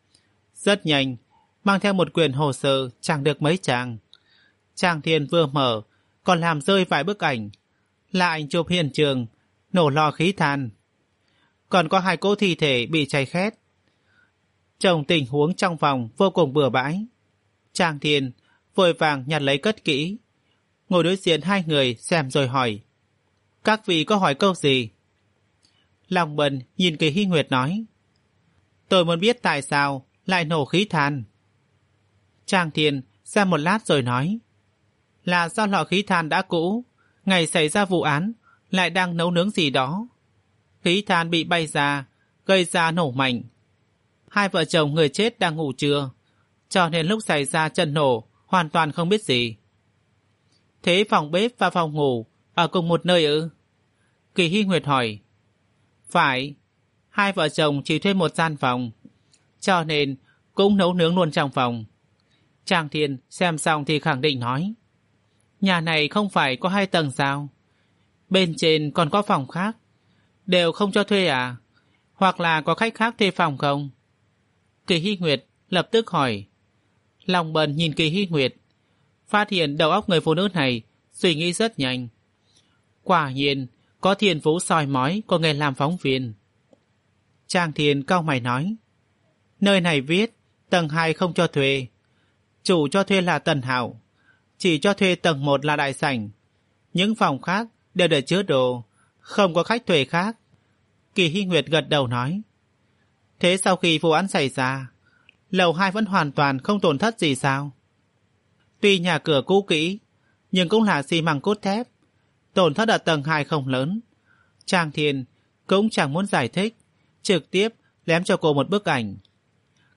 Speaker 1: Rất nhanh, mang theo một quyển hồ sơ chẳng được mấy trang. Trang Thiên vừa mở, còn làm rơi vài bức ảnh. Là ảnh chụp hiện trường, nổ lò khí than. Còn có hai cỗ thi thể bị cháy khét. Trông tình huống trong phòng vô cùng bừa bãi. Trang Thiên vội vàng nhặt lấy cất kỹ. Ngồi đối diện hai người xem rồi hỏi. Các vị có hỏi câu gì? Lòng Bần nhìn Kỳ Hy Nguyệt nói. Tôi muốn biết tại sao lại nổ khí than. Trang Thiên xem một lát rồi nói. Là do lò khí than đã cũ, ngày xảy ra vụ án lại đang nấu nướng gì đó. Khí than bị bay ra, gây ra nổ mạnh. Hai vợ chồng người chết đang ngủ trưa, cho nên lúc xảy ra trận nổ hoàn toàn không biết gì. Thế phòng bếp và phòng ngủ ở cùng một nơi ư? Kỳ Hy Nguyệt hỏi. Phải, hai vợ chồng chỉ thuê một gian phòng, cho nên cũng nấu nướng luôn trong phòng. Trang Thiên xem xong thì khẳng định nói. Nhà này không phải có hai tầng sao? Bên trên còn có phòng khác, đều không cho thuê à? Hoặc là có khách khác thuê phòng không? Kỳ Hy Nguyệt lập tức hỏi. Lòng Bần nhìn Kỳ Hy Nguyệt, phát hiện đầu óc người phụ nữ này suy nghĩ rất nhanh. Quả nhiên có thiên phú soi mói của nghề làm phóng viên. Trang Thiên cau mày nói. Nơi này viết tầng hai không cho thuê. Chủ cho thuê là Tần Hạo, chỉ cho thuê tầng một là đại sảnh. Những phòng khác đều để chứa đồ, không có khách thuê khác. Kỳ Hy Nguyệt gật đầu nói. Thế sau khi vụ án xảy ra, lầu hai vẫn hoàn toàn không tổn thất gì sao? Tuy nhà cửa cũ kỹ, nhưng cũng là xi măng cốt thép. Tổn thất ở tầng hai không lớn. Trang Thiên cũng chẳng muốn giải thích, trực tiếp lém cho cô một bức ảnh.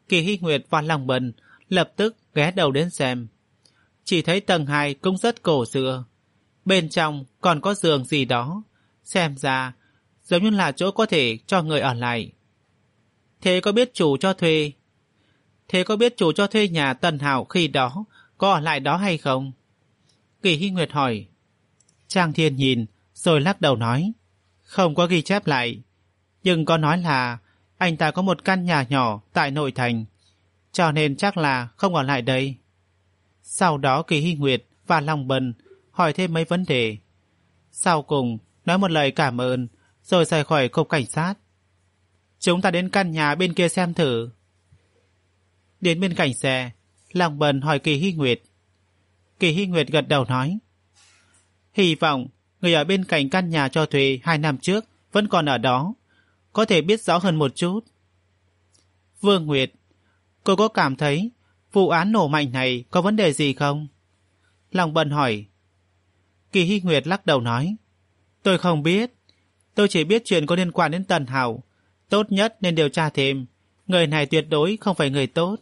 Speaker 1: Kỳ Hy Nguyệt và Long Bân lập tức ghé đầu đến xem. Chỉ thấy tầng hai cũng rất cổ xưa. Bên trong còn có giường gì đó. Xem ra giống như là chỗ có thể cho người ở lại. Thế có biết chủ cho thuê Thế có biết chủ cho thuê nhà Tần Hạo khi đó có ở lại đó hay không? Kỳ Hy Nguyệt hỏi. Trang Thiên nhìn rồi lắc đầu nói. Không có ghi chép lại. Nhưng có nói là anh ta có một căn nhà nhỏ tại nội thành, cho nên chắc là không ở lại đây. Sau đó Kỳ Hy Nguyệt và Long Bân hỏi thêm mấy vấn đề. Sau cùng nói một lời cảm ơn rồi rời khỏi cục cảnh sát. Chúng ta đến căn nhà bên kia xem thử. Đến bên cạnh xe, Long Bân hỏi Kỳ Hy Nguyệt. Kỳ Hy Nguyệt gật đầu nói. Hy vọng người ở bên cạnh căn nhà cho thuê hai năm trước vẫn còn ở đó, có thể biết rõ hơn một chút. Vương Nguyệt, cô có cảm thấy vụ án nổ mạnh này có vấn đề gì không? Long Bân hỏi. Kỳ Hy Nguyệt lắc đầu nói. Tôi không biết. Tôi chỉ biết chuyện có liên quan đến Tần Hạo. Tốt nhất nên điều tra thêm. Người này tuyệt đối không phải người tốt.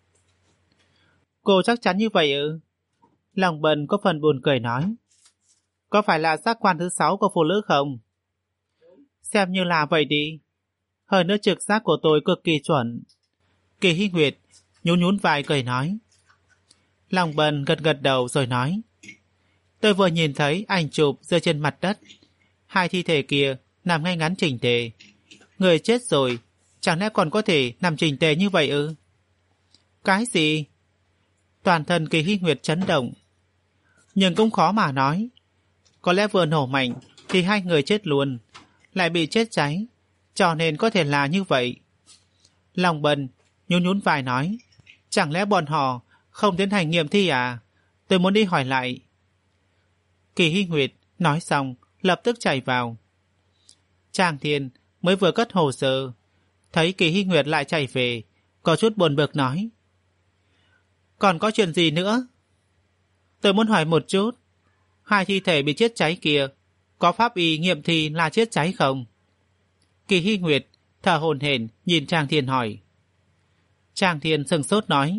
Speaker 1: Cô chắc chắn như vậy ư? Long Bân có phần buồn cười nói. Có phải là giác quan thứ sáu của phụ nữ không? Xem như là vậy đi. Hơn nữa trực giác của tôi cực kỳ chuẩn. Kỳ Hy Nguyệt nhún nhún vai cười nói. Long Bân gật gật đầu rồi nói. Tôi vừa nhìn thấy ảnh chụp rơi trên mặt đất. Hai thi thể kia nằm ngay ngắn chỉnh tề. Người chết rồi, chẳng lẽ còn có thể nằm chỉnh tề như vậy ư? Cái gì? Toàn thân Kỳ Hy Nguyệt chấn động. Nhưng cũng khó mà nói. Có lẽ vừa nổ mạnh thì hai người chết luôn, lại bị chết cháy, cho nên có thể là như vậy. Long Bân nhún nhún vai nói. Chẳng lẽ bọn họ không tiến hành nghiệm thi à? Tôi muốn đi hỏi lại. Kỳ Hy Nguyệt nói xong lập tức chạy vào. Trang Thiên mới vừa cất hồ sơ, thấy Kỳ Hy Nguyệt lại chạy về, có chút buồn bực nói. Còn có chuyện gì nữa? Tôi muốn hỏi một chút. Hai thi thể bị chết cháy kia có pháp y nghiệm thi là chết cháy không? Kỳ Hy Nguyệt thở hổn hển nhìn Trang Thiên hỏi. Trang Thiên sừng sốt nói.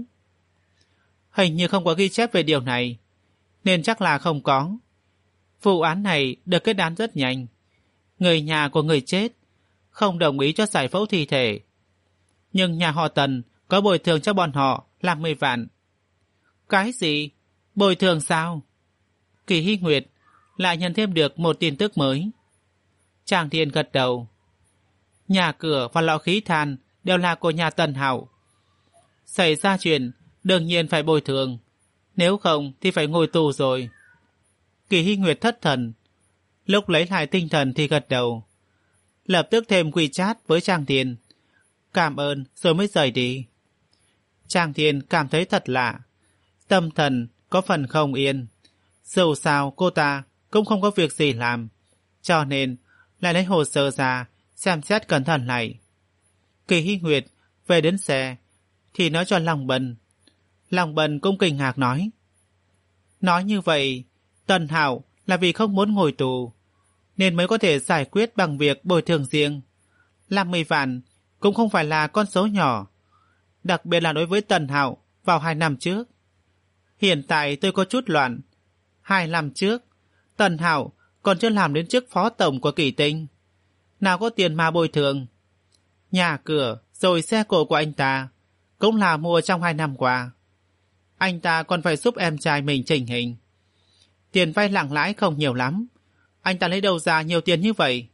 Speaker 1: Hình như không có ghi chép về điều này, nên chắc là không có. Vụ án này được kết án rất nhanh. Người nhà của người chết không đồng ý cho giải phẫu thi thể, nhưng nhà họ Tần có bồi thường cho bọn họ là mười vạn. Cái gì? Bồi thường sao? Kỳ Hy Nguyệt lại nhận thêm được một tin tức mới. Trang Thiên gật đầu. Nhà cửa và lò khí than đều là của nhà Tần Hạo. Xảy ra chuyện đương nhiên phải bồi thường, nếu không thì phải ngồi tù rồi. Kỳ Hy Nguyệt thất thần, lúc lấy lại tinh thần thì gật đầu, lập tức thêm WeChat với Trang Thiên, cảm ơn rồi mới rời đi. Trang Thiên cảm thấy thật lạ, tâm thần có phần không yên. Dù sao cô ta cũng không có việc gì làm, cho nên lại lấy hồ sơ ra xem xét cẩn thận lại. Kỳ Hy Nguyệt về đến xe thì nói cho Long Bân. Long Bân cũng kinh ngạc nói. Nói như vậy, Tần Hạo là vì không muốn ngồi tù, nên mới có thể giải quyết bằng việc bồi thường riêng. Làm mười vạn cũng không phải là con số nhỏ, đặc biệt là đối với Tần Hạo vào hai năm trước. Hiện tại tôi có chút loạn. Hai năm trước, Tần Hạo còn chưa làm đến chức phó tổng của Kỳ Tinh, nào có tiền mà bồi thường. Nhà cửa rồi xe cộ của anh ta cũng là mua trong hai năm qua. Anh ta còn phải giúp em trai mình chỉnh hình. Tiền vay nặng lãi không nhiều lắm, anh ta lấy đâu ra nhiều tiền như vậy?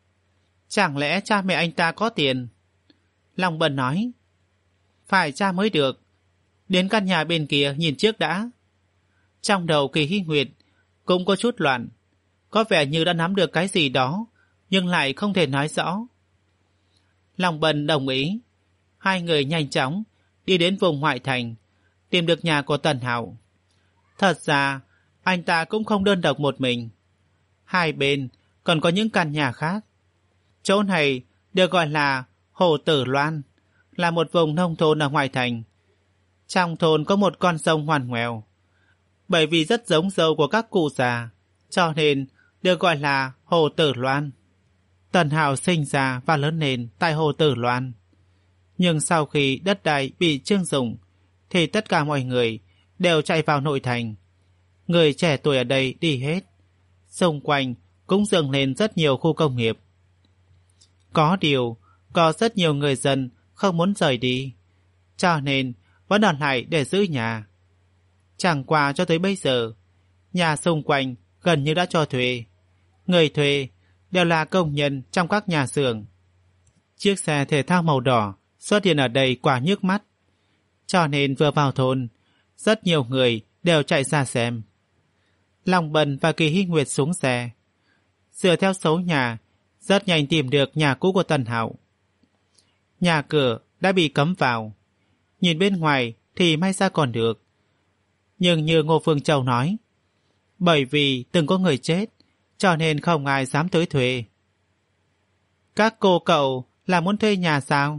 Speaker 1: Chẳng lẽ cha mẹ anh ta có tiền? Long Bân nói. Phải cha mới được. Đến căn nhà bên kia nhìn trước đã. Trong đầu Kỳ Hy Nguyệt cũng có chút loạn, có vẻ như đã nắm được cái gì đó, nhưng lại không thể nói rõ. Long Bân đồng ý. Hai người nhanh chóng đi đến vùng ngoại thành, tìm được nhà của Tần Hạo. Thật ra anh ta cũng không đơn độc một mình, hai bên còn có những căn nhà khác. Chỗ này được gọi là Hồ Tử Loan, là một vùng nông thôn ở ngoại thành. Trong thôn có một con sông ngoằn ngoèo, bởi vì rất giống dâu của các cụ già, cho nên được gọi là Hồ Tử Loan. Tần Hạo sinh ra và lớn lên tại Hồ Tử Loan. Nhưng sau khi đất đai bị trương dụng, thì tất cả mọi người đều chạy vào nội thành. Người trẻ tuổi ở đây đi hết. Xung quanh cũng dựng lên rất nhiều khu công nghiệp. Có điều, có rất nhiều người dân không muốn rời đi, cho nên vẫn ở lại để giữ nhà. Chẳng qua cho tới bây giờ, nhà xung quanh gần như đã cho thuê. Người thuê đều là công nhân trong các nhà xưởng. Chiếc xe thể thao màu đỏ xuất hiện ở đây quả nhức mắt, cho nên vừa vào thôn, rất nhiều người đều chạy ra xem. Long Bân và Kỳ Hy Nguyệt xuống xe, dựa theo số nhà, rất nhanh tìm được nhà cũ của Tần Hạo. Nhà cửa đã bị cấm vào, nhìn bên ngoài thì may ra còn được. Nhưng như Ngô Phương Châu nói, bởi vì từng có người chết, cho nên không ai dám tới thuê. Các cô cậu là muốn thuê nhà sao?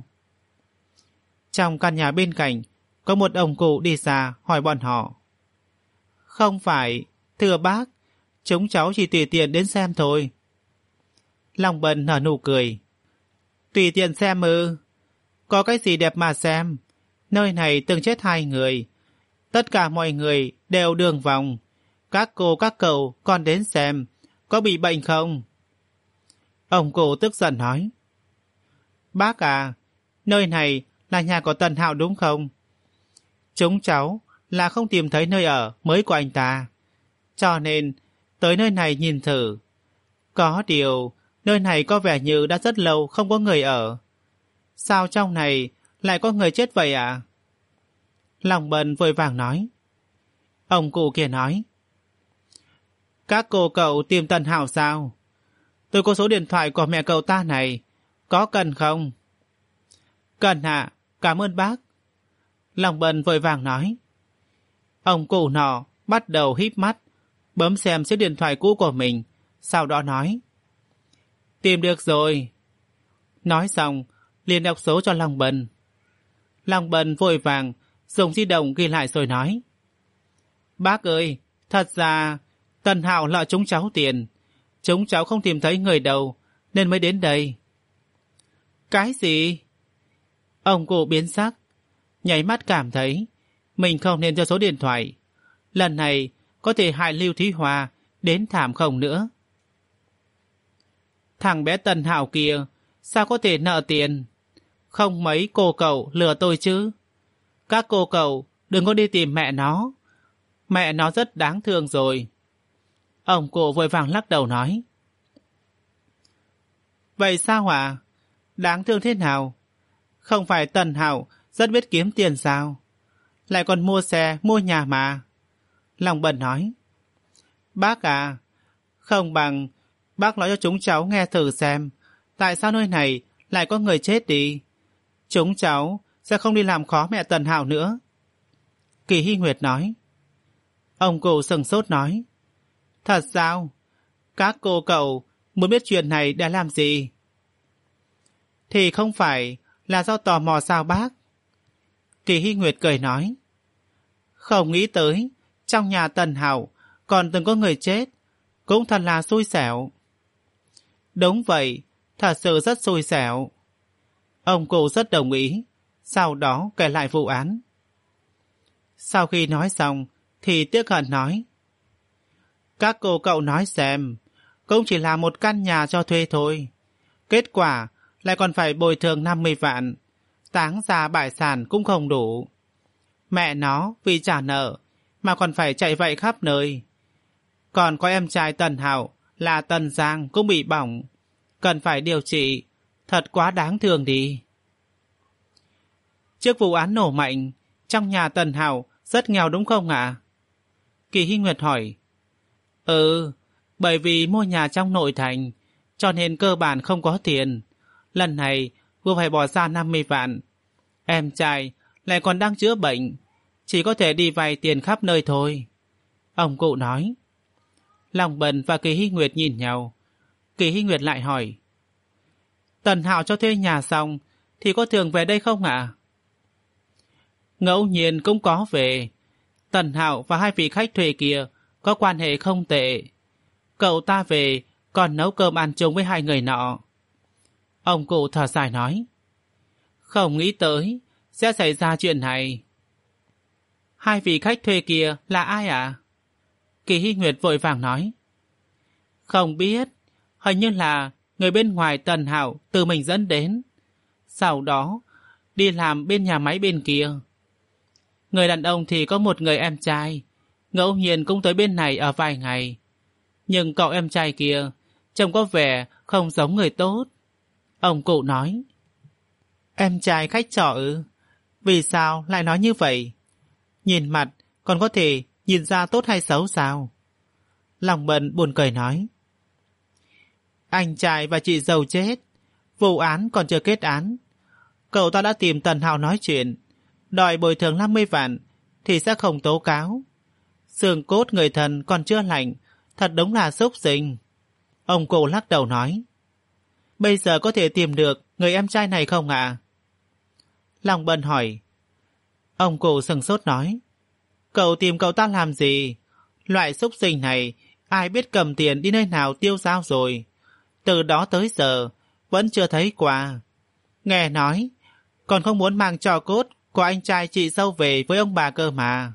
Speaker 1: Trong căn nhà bên cạnh, có một ông cụ đi ra hỏi bọn họ. Không phải, thưa bác, chúng cháu chỉ tùy tiện đến xem thôi. Long Bân nở nụ cười. Tùy tiện xem ư? Có cái gì đẹp mà xem? Nơi này từng chết hai người. Tất cả mọi người đều đường vòng. Các cô các cậu còn đến xem, có bị bệnh không? Ông cụ tức giận nói. Bác à, nơi này là nhà của Tần Hạo đúng không? Chúng cháu là không tìm thấy nơi ở mới của anh ta, cho nên tới nơi này nhìn thử. Có điều, nơi này có vẻ như đã rất lâu không có người ở. Sao trong này lại có người chết vậy ạ? À? Long Bân vội vàng nói. Ông cụ kia nói. Các cô cậu tìm Tần Hạo sao? Tôi có số điện thoại của mẹ cậu ta này, có cần không? Cần ạ, cảm ơn bác. Long Bân vội vàng nói. Ông cụ nọ bắt đầu híp mắt, bấm xem chiếc điện thoại cũ của mình, sau đó nói. Tìm được rồi. Nói xong, liền đọc số cho Long Bân. Long Bân vội vàng dùng di động ghi lại rồi nói. Bác ơi, thật ra Tần Hạo nợ chúng cháu tiền. Chúng cháu không tìm thấy người đâu, nên mới đến đây. Cái gì? Ông cụ biến sắc, nháy mắt cảm thấy mình không nên cho số điện thoại. Lần này có thể hại Lưu Thúy Hoa đến thảm không nữa. Thằng bé Tần Hạo kia sao có thể nợ tiền? Không mấy cô cậu lừa tôi chứ. Các cô cậu đừng có đi tìm mẹ nó. Mẹ nó rất đáng thương rồi. Ông cụ vội vàng lắc đầu nói. Vậy sao ạ? À? Đáng thương thế nào? Không phải Tần Hạo rất biết kiếm tiền sao? Lại còn mua xe, mua nhà mà. Long Bân nói. Bác à, không bằng bác nói cho chúng cháu nghe thử xem, tại sao nơi này lại có người chết đi. Chúng cháu sẽ không đi làm khó mẹ Tần Hạo nữa. Kỳ Hy Nguyệt nói. Ông cụ sừng sốt nói. Thật sao? Các cô cậu muốn biết chuyện này để làm gì? Thì không phải là do tò mò sao bác? Kỳ Hy Nguyệt cười nói. Không nghĩ tới, trong nhà Tần Hạo còn từng có người chết, cũng thật là xui xẻo. Đúng vậy, thật sự rất xui xẻo. Ông cụ rất đồng ý, sau đó kể lại vụ án. Sau khi nói xong, thì tiếc hận nói. Các cô cậu nói xem, cũng chỉ là một căn nhà cho thuê thôi. Kết quả lại còn phải bồi thường năm mươi vạn, táng ra bại sản cũng không đủ. Mẹ nó vì trả nợ mà còn phải chạy vậy khắp nơi. Còn có em trai Tần Hạo là Tần Giang cũng bị bỏng, cần phải điều trị, thật quá đáng thương đi. Trước vụ án nổ mạnh, trong nhà Tần Hạo rất nghèo đúng không ạ? À? Kỳ Hy Nguyệt hỏi. Ừ, bởi vì mua nhà trong nội thành, cho nên cơ bản không có tiền. Lần này vừa phải bỏ ra năm mươi vạn. Em trai lại còn đang chữa bệnh, chỉ có thể đi vay tiền khắp nơi thôi. Ông cụ nói. Long Bân và Kỳ Hy Nguyệt nhìn nhau. Kỳ Hy Nguyệt lại hỏi. Tần Hạo cho thuê nhà xong thì có thường về đây không ạ? À? Ngẫu nhiên cũng có về. Tần Hạo và hai vị khách thuê kia có quan hệ không tệ. Cậu ta về còn nấu cơm ăn chung với hai người nọ. Ông cụ thở dài nói. Không nghĩ tới sẽ xảy ra chuyện này. Hai vị khách thuê kia là ai ạ? À? Kỳ Hy Nguyệt vội vàng nói. Không biết, hình như là người bên ngoài Tần Hạo tự mình dẫn đến. Sau đó đi làm bên nhà máy bên kia. Người đàn ông thì có một người em trai, ngẫu nhiên cũng tới bên này ở vài ngày. Nhưng cậu em trai kia trông có vẻ không giống người tốt. Ông cụ nói. Em trai khách trọ ư? Vì sao lại nói như vậy? Nhìn mặt còn có thể nhìn ra tốt hay xấu sao? Lòng Bần buồn cười nói. Anh trai và chị dâu chết, vụ án còn chưa kết án. Cậu ta đã tìm Tần Hạo nói chuyện, đòi bồi thường năm mươi vạn thì sẽ không tố cáo. Xương cốt người thân còn chưa lành, thật đúng là xúc sinh. Ông cụ lắc đầu nói. Bây giờ có thể tìm được người em trai này không ạ? À? Lòng Bần hỏi. Ông cụ sừng sốt nói. Cậu tìm cậu ta làm gì? Loại xúc sinh này ai biết cầm tiền đi nơi nào tiêu dao rồi. Từ đó tới giờ vẫn chưa thấy qua. Nghe nói còn không muốn mang tro cốt của anh trai chị dâu về với ông bà cơ mà.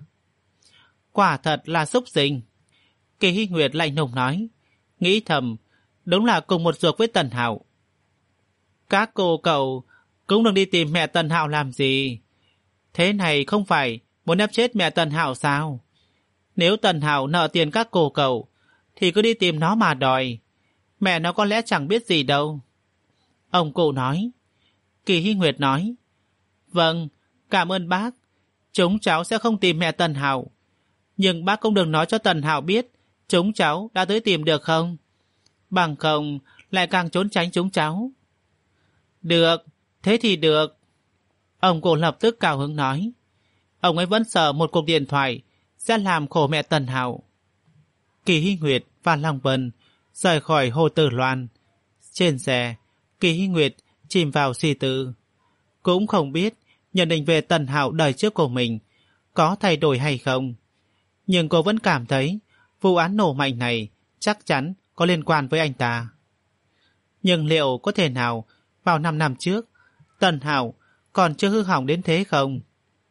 Speaker 1: Quả thật là xúc sinh. Kỳ Hy Nguyệt lạnh lùng nói. Nghĩ thầm, đúng là cùng một ruột với Tần Hạo. Các cô cậu cũng đừng đi tìm mẹ Tần Hạo làm gì. Thế này không phải muốn ép chết mẹ Tần Hạo sao? Nếu Tần Hạo nợ tiền các cô cậu thì cứ đi tìm nó mà đòi. Mẹ nó có lẽ chẳng biết gì đâu. Ông cụ nói. Kỳ Hy Nguyệt nói. Vâng, cảm ơn bác. Chúng cháu sẽ không tìm mẹ Tần Hạo. Nhưng bác cũng đừng nói cho Tần Hạo biết chúng cháu đã tới tìm được không? Bằng không lại càng trốn tránh chúng cháu. Được, thế thì được. Ông cụ lập tức cao hứng nói. Ông ấy vẫn sợ một cuộc điện thoại sẽ làm khổ mẹ Tần Hạo. Kỳ Hy Nguyệt và Long Vân rời khỏi Hồ Tử Loan. Trên xe, Kỳ Hy Nguyệt chìm vào suy tư. Cũng không biết nhận định về Tần Hạo đời trước của mình có thay đổi hay không. Nhưng cô vẫn cảm thấy vụ án nổ mạnh này chắc chắn có liên quan với anh ta. Nhưng liệu có thể nào vào năm năm trước Tần Hạo còn chưa hư hỏng đến thế không?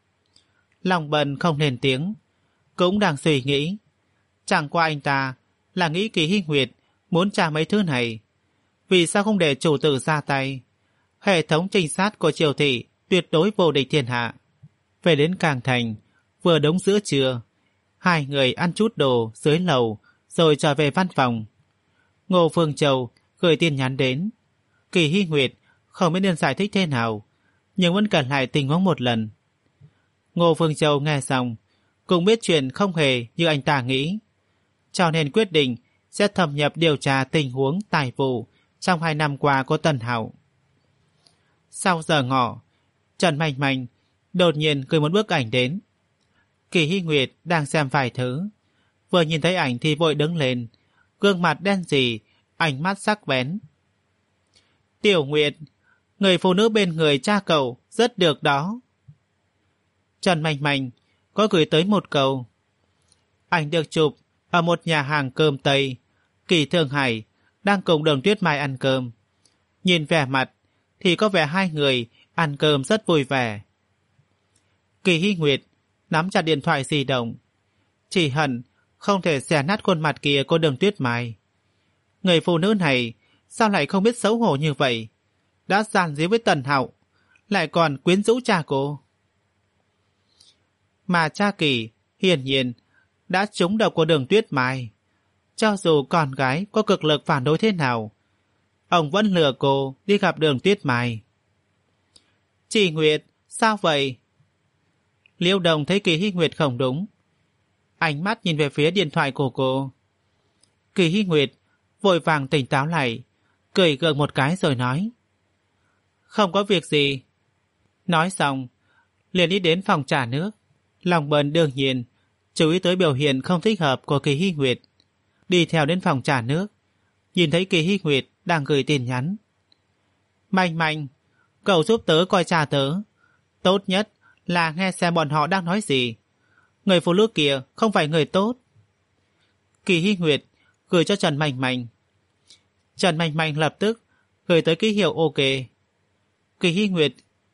Speaker 1: Lòng Bần không lên tiếng, cũng đang suy nghĩ. Chẳng qua anh ta là nghĩ Kỳ Hy Nguyệt muốn trả mấy thứ này. Vì sao không để chủ tử ra tay? Hệ thống trinh sát của Triều Thị tuyệt đối vô địch thiên hạ. Về đến Càng Thành, vừa đúng giữa trưa, hai người ăn chút đồ dưới lầu rồi trở về văn phòng. Ngô Phương Châu gửi tin nhắn đến. Kỳ Hy Nguyệt không biết nên giải thích thế nào, nhưng vẫn kể lại tình huống một lần. Ngô Phương Châu nghe xong cũng biết chuyện không hề như anh ta nghĩ, cho nên quyết định sẽ thâm nhập điều tra tình huống tài vụ trong hai năm qua của Tần Hạo. Sau giờ ngọ, Trần Mạnh Mạnh đột nhiên gửi một bức ảnh đến. Kỳ Hy Nguyệt đang xem vài thứ, vừa nhìn thấy ảnh thì vội đứng lên, gương mặt đen sì, ánh mắt sắc bén. Tiểu Nguyệt, người phụ nữ bên người cha cậu rất được đó. Trần Mạnh Mạnh có gửi tới một câu. Ảnh được chụp ở một nhà hàng cơm Tây, Kỳ Thương Hải đang cùng Đường Tuyết Mai ăn cơm. Nhìn vẻ mặt thì có vẻ hai người ăn cơm rất vui vẻ. Kỳ Hy Nguyệt nắm chặt điện thoại di động, chỉ hận không thể xẻ nát khuôn mặt kia của Đường Tuyết Mai. Người phụ nữ này sao lại không biết xấu hổ như vậy? Đã giàn díu với Tần Hạo, lại còn quyến rũ cha cô. Mà cha Kỳ hiển nhiên đã trúng độc của Đường Tuyết Mai. Cho dù con gái có cực lực phản đối thế nào, ông vẫn lừa cô đi gặp Đường Tuyết Mai. Chị Nguyệt, sao vậy? Liễu Đồng thấy Kỳ Hy Nguyệt không đúng, ánh mắt nhìn về phía điện thoại của cô. Kỳ Hy Nguyệt vội vàng tỉnh táo lại, cười gượng một cái rồi nói. Không có việc gì. Nói xong, liền đi đến phòng trà nước. Lòng Bần đương nhiên chú ý tới biểu hiện không thích hợp của Kỳ Hy Nguyệt. Đi theo đến phòng trà nước, nhìn thấy Kỳ Hy Nguyệt đang gửi tin nhắn. Mạnh Mạnh, cậu giúp tớ coi trà tớ. Tốt nhất là nghe xem bọn họ đang nói gì. Người phụ nữ kia không phải người tốt. Kỳ Hy Nguyệt gửi cho Trần Mạnh Mạnh. Trần Mạnh Mạnh lập tức gửi tới ký hiệu ok. Kỳ Hy Nguyệt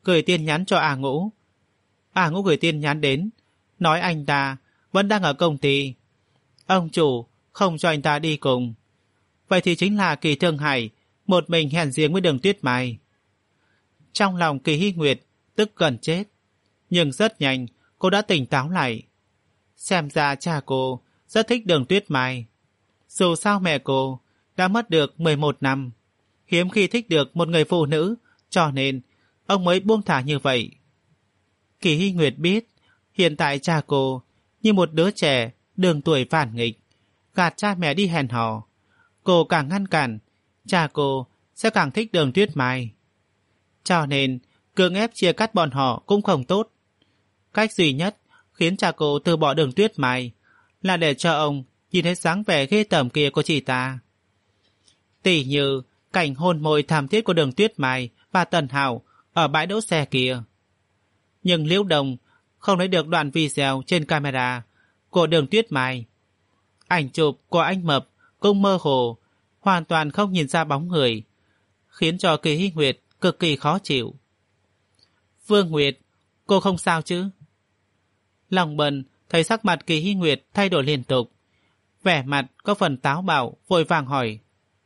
Speaker 1: gửi tin nhắn cho A Ngũ. A Ngũ gửi tin nhắn đến, nói anh ta vẫn đang ở công ty. Ông chủ không cho anh ta đi cùng. Vậy thì chính là Kỳ Thương Hải một mình hẹn riêng với Đường Tuyết Mai. Trong lòng Kỳ Hy Nguyệt tức gần chết, nhưng rất nhanh cô đã tỉnh táo lại. Xem ra cha cô rất thích Đường Tuyết Mai. Dù sao mẹ cô đã mất được mười một năm, hiếm khi thích được một người phụ nữ, cho nên ông mới buông thả như vậy. Kỳ Hy Nguyệt biết hiện tại cha cô như một đứa trẻ đường tuổi phản nghịch, gạt cha mẹ đi hẹn hò. Cô càng ngăn cản, cha cô sẽ càng thích Đường Tuyết Mai. Cho nên cưỡng ép chia cắt bọn họ cũng không tốt. Cách duy nhất khiến cha cô từ bỏ Đường Tuyết Mai là để cho ông nhìn thấy dáng vẻ ghê tởm kia của chị ta. Tỉ như cảnh hôn môi thảm thiết của Đường Tuyết Mai và Tần Hạo ở bãi đỗ xe kia. Nhưng Liễu Đồng không lấy được đoạn video trên camera của Đường Tuyết Mai. Ảnh chụp của anh Mập cũng mơ hồ, hoàn toàn không nhìn ra bóng người, khiến cho Kỳ Hy Nguyệt cực kỳ khó chịu. Vương Nguyệt, cô không sao chứ? Lòng Bần thấy sắc mặt Kỳ Hy Nguyệt thay đổi liên tục, vẻ mặt có phần táo bạo, vội vàng hỏi.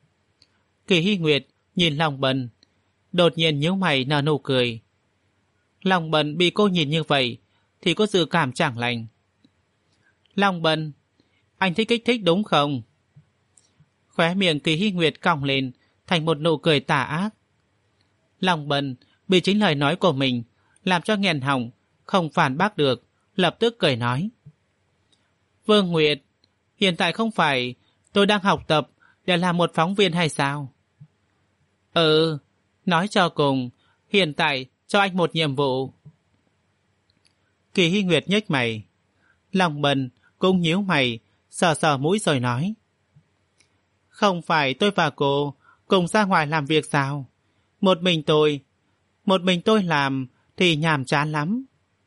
Speaker 1: Kỳ Hy Nguyệt nhìn Lòng Bần, đột nhiên nhíu mày nở nụ cười. Lòng Bần bị cô nhìn như vậy thì có dự cảm chẳng lành. Lòng Bần, anh thích kích thích đúng không? Khóe miệng Kỳ Hy Nguyệt cong lên thành một nụ cười tà ác. Lòng Bần bị chính lời nói của mình làm cho nghẹn họng, không phản bác được, lập tức cười nói. Vương Nguyệt, hiện tại không phải tôi đang học tập để làm một phóng viên hay sao? Ừ, nói cho cùng, hiện tại cho anh một nhiệm vụ. Kỳ Hy Nguyệt nhếch mày. Lòng Bần cũng nhíu mày, sờ sờ mũi rồi nói. Không phải tôi và cô cùng ra ngoài làm việc sao? Một mình tôi, một mình tôi làm thì nhàm chán lắm.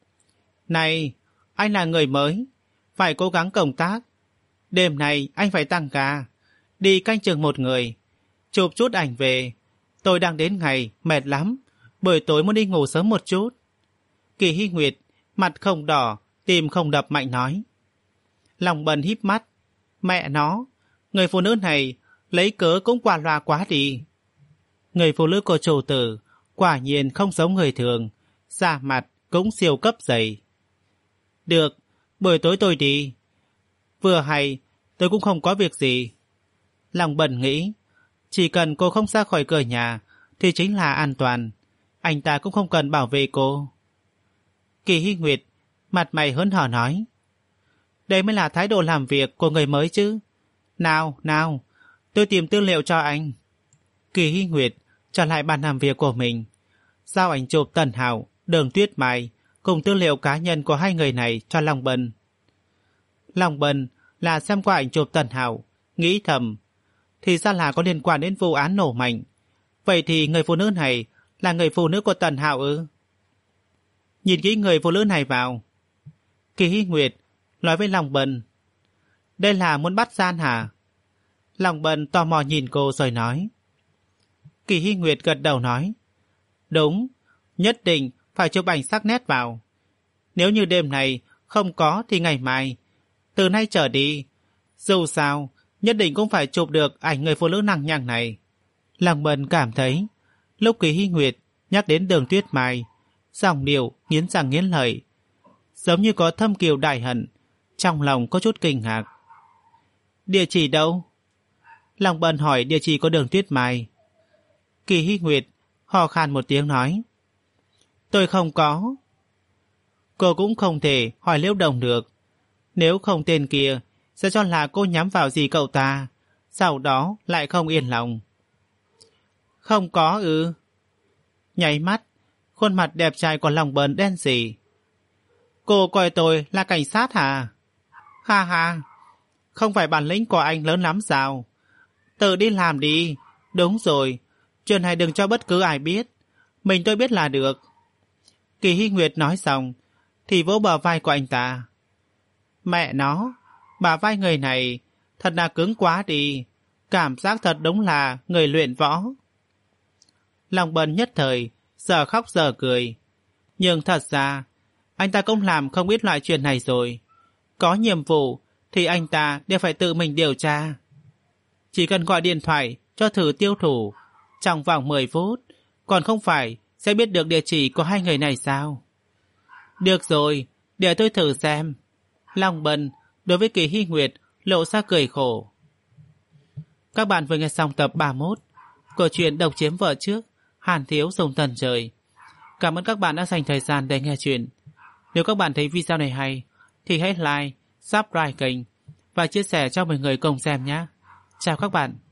Speaker 1: Này, anh là người mới, phải cố gắng công tác. Đêm này anh phải tăng ca, đi canh chừng một người, chụp chút ảnh về. Tôi đang đến ngày, mệt lắm, buổi tối muốn đi ngủ sớm một chút. Kỳ Hy Nguyệt, mặt không đỏ, tim không đập mạnh nói. Lòng Bần híp mắt. Mẹ nó, người phụ nữ này lấy cớ cũng qua loa quá đi. Người phụ nữ của chủ tử quả nhiên không giống người thường, da mặt cũng siêu cấp dày. Được, buổi tối tôi đi. Vừa hay, tôi cũng không có việc gì. Lòng Bần nghĩ, chỉ cần cô không ra khỏi cửa nhà thì chính là an toàn. Anh ta cũng không cần bảo vệ cô. Kỳ Hy Nguyệt mặt mày hớn hở nói. Đây mới là thái độ làm việc của người mới chứ. Nào, nào, tôi tìm tư liệu cho anh. Kỳ Hy Nguyệt trở lại bàn làm việc của mình, giao ảnh chụp Tần Hạo, Đường Tuyết Mai cùng tư liệu cá nhân của hai người này cho Long Bân. Long Bân là xem qua ảnh chụp Tần Hạo, nghĩ thầm, thì ra là có liên quan đến vụ án nổ mạnh. Vậy thì người phụ nữ này là người phụ nữ của Tần Hạo ư? Nhìn kỹ người phụ nữ này vào. Kỳ Hy Nguyệt nói với Long Bân. Đây là muốn bắt gian hả? Long Bân tò mò nhìn cô rồi nói. Kỳ Hy Nguyệt gật đầu nói. Đúng, nhất định phải chụp ảnh sắc nét vào. Nếu như đêm này không có thì ngày mai, từ nay trở đi, dù sao nhất định cũng phải chụp được ảnh người phụ nữ năng nhằng này. Long Bân cảm thấy lúc Kỳ Hy Nguyệt nhắc đến Đường Tuyết Mai, dòng điệu nghiến răng nghiến lợi, giống như có thâm kiều đại hận, trong lòng có chút kinh ngạc. Địa chỉ đâu? Long Bân hỏi địa chỉ của Đường Tuyết Mai. Kỳ Hy Nguyệt hò khan một tiếng nói. Tôi không có. Cô cũng không thể hỏi Liễu Đồng được. Nếu không tên kia sẽ cho là cô nhắm vào gì cậu ta, sau đó lại không yên lòng. Không có ư? Nháy mắt, khuôn mặt đẹp trai của Long Bân đen sì. Cô coi tôi là cảnh sát hả? Ha ha, không phải bản lĩnh của anh lớn lắm sao? Tự đi làm đi. Đúng rồi, chuyện này đừng cho bất cứ ai biết, mình tôi biết là được. Kỳ Hy Nguyệt nói xong thì vỗ bờ vai của anh ta. Mẹ nó, bả vai người này thật là cứng quá đi, cảm giác thật đúng là người luyện võ. Long Bân nhất thời giờ khóc giờ cười, Nhưng thật ra, anh ta cũng làm không ít loại chuyện này rồi. Có nhiệm vụ thì anh ta đều phải tự mình điều tra. Chỉ cần gọi điện thoại cho thử tiêu thủ trong vòng mười phút, còn không phải sẽ biết được địa chỉ của hai người này sao? Được rồi, để tôi thử xem. Long Bân đối với Kỳ Hy Nguyệt lộ ra cười khổ. Các bạn vừa nghe xong tập ba mươi mốt của truyện Độc Chiếm Vợ Trước, Hàn Thiếu Dùng Tần Trời. Cảm ơn các bạn đã dành thời gian để nghe chuyện. Nếu các bạn thấy video này hay thì hãy like, subscribe kênh và chia sẻ cho mọi người cùng xem nhé. Chào các bạn.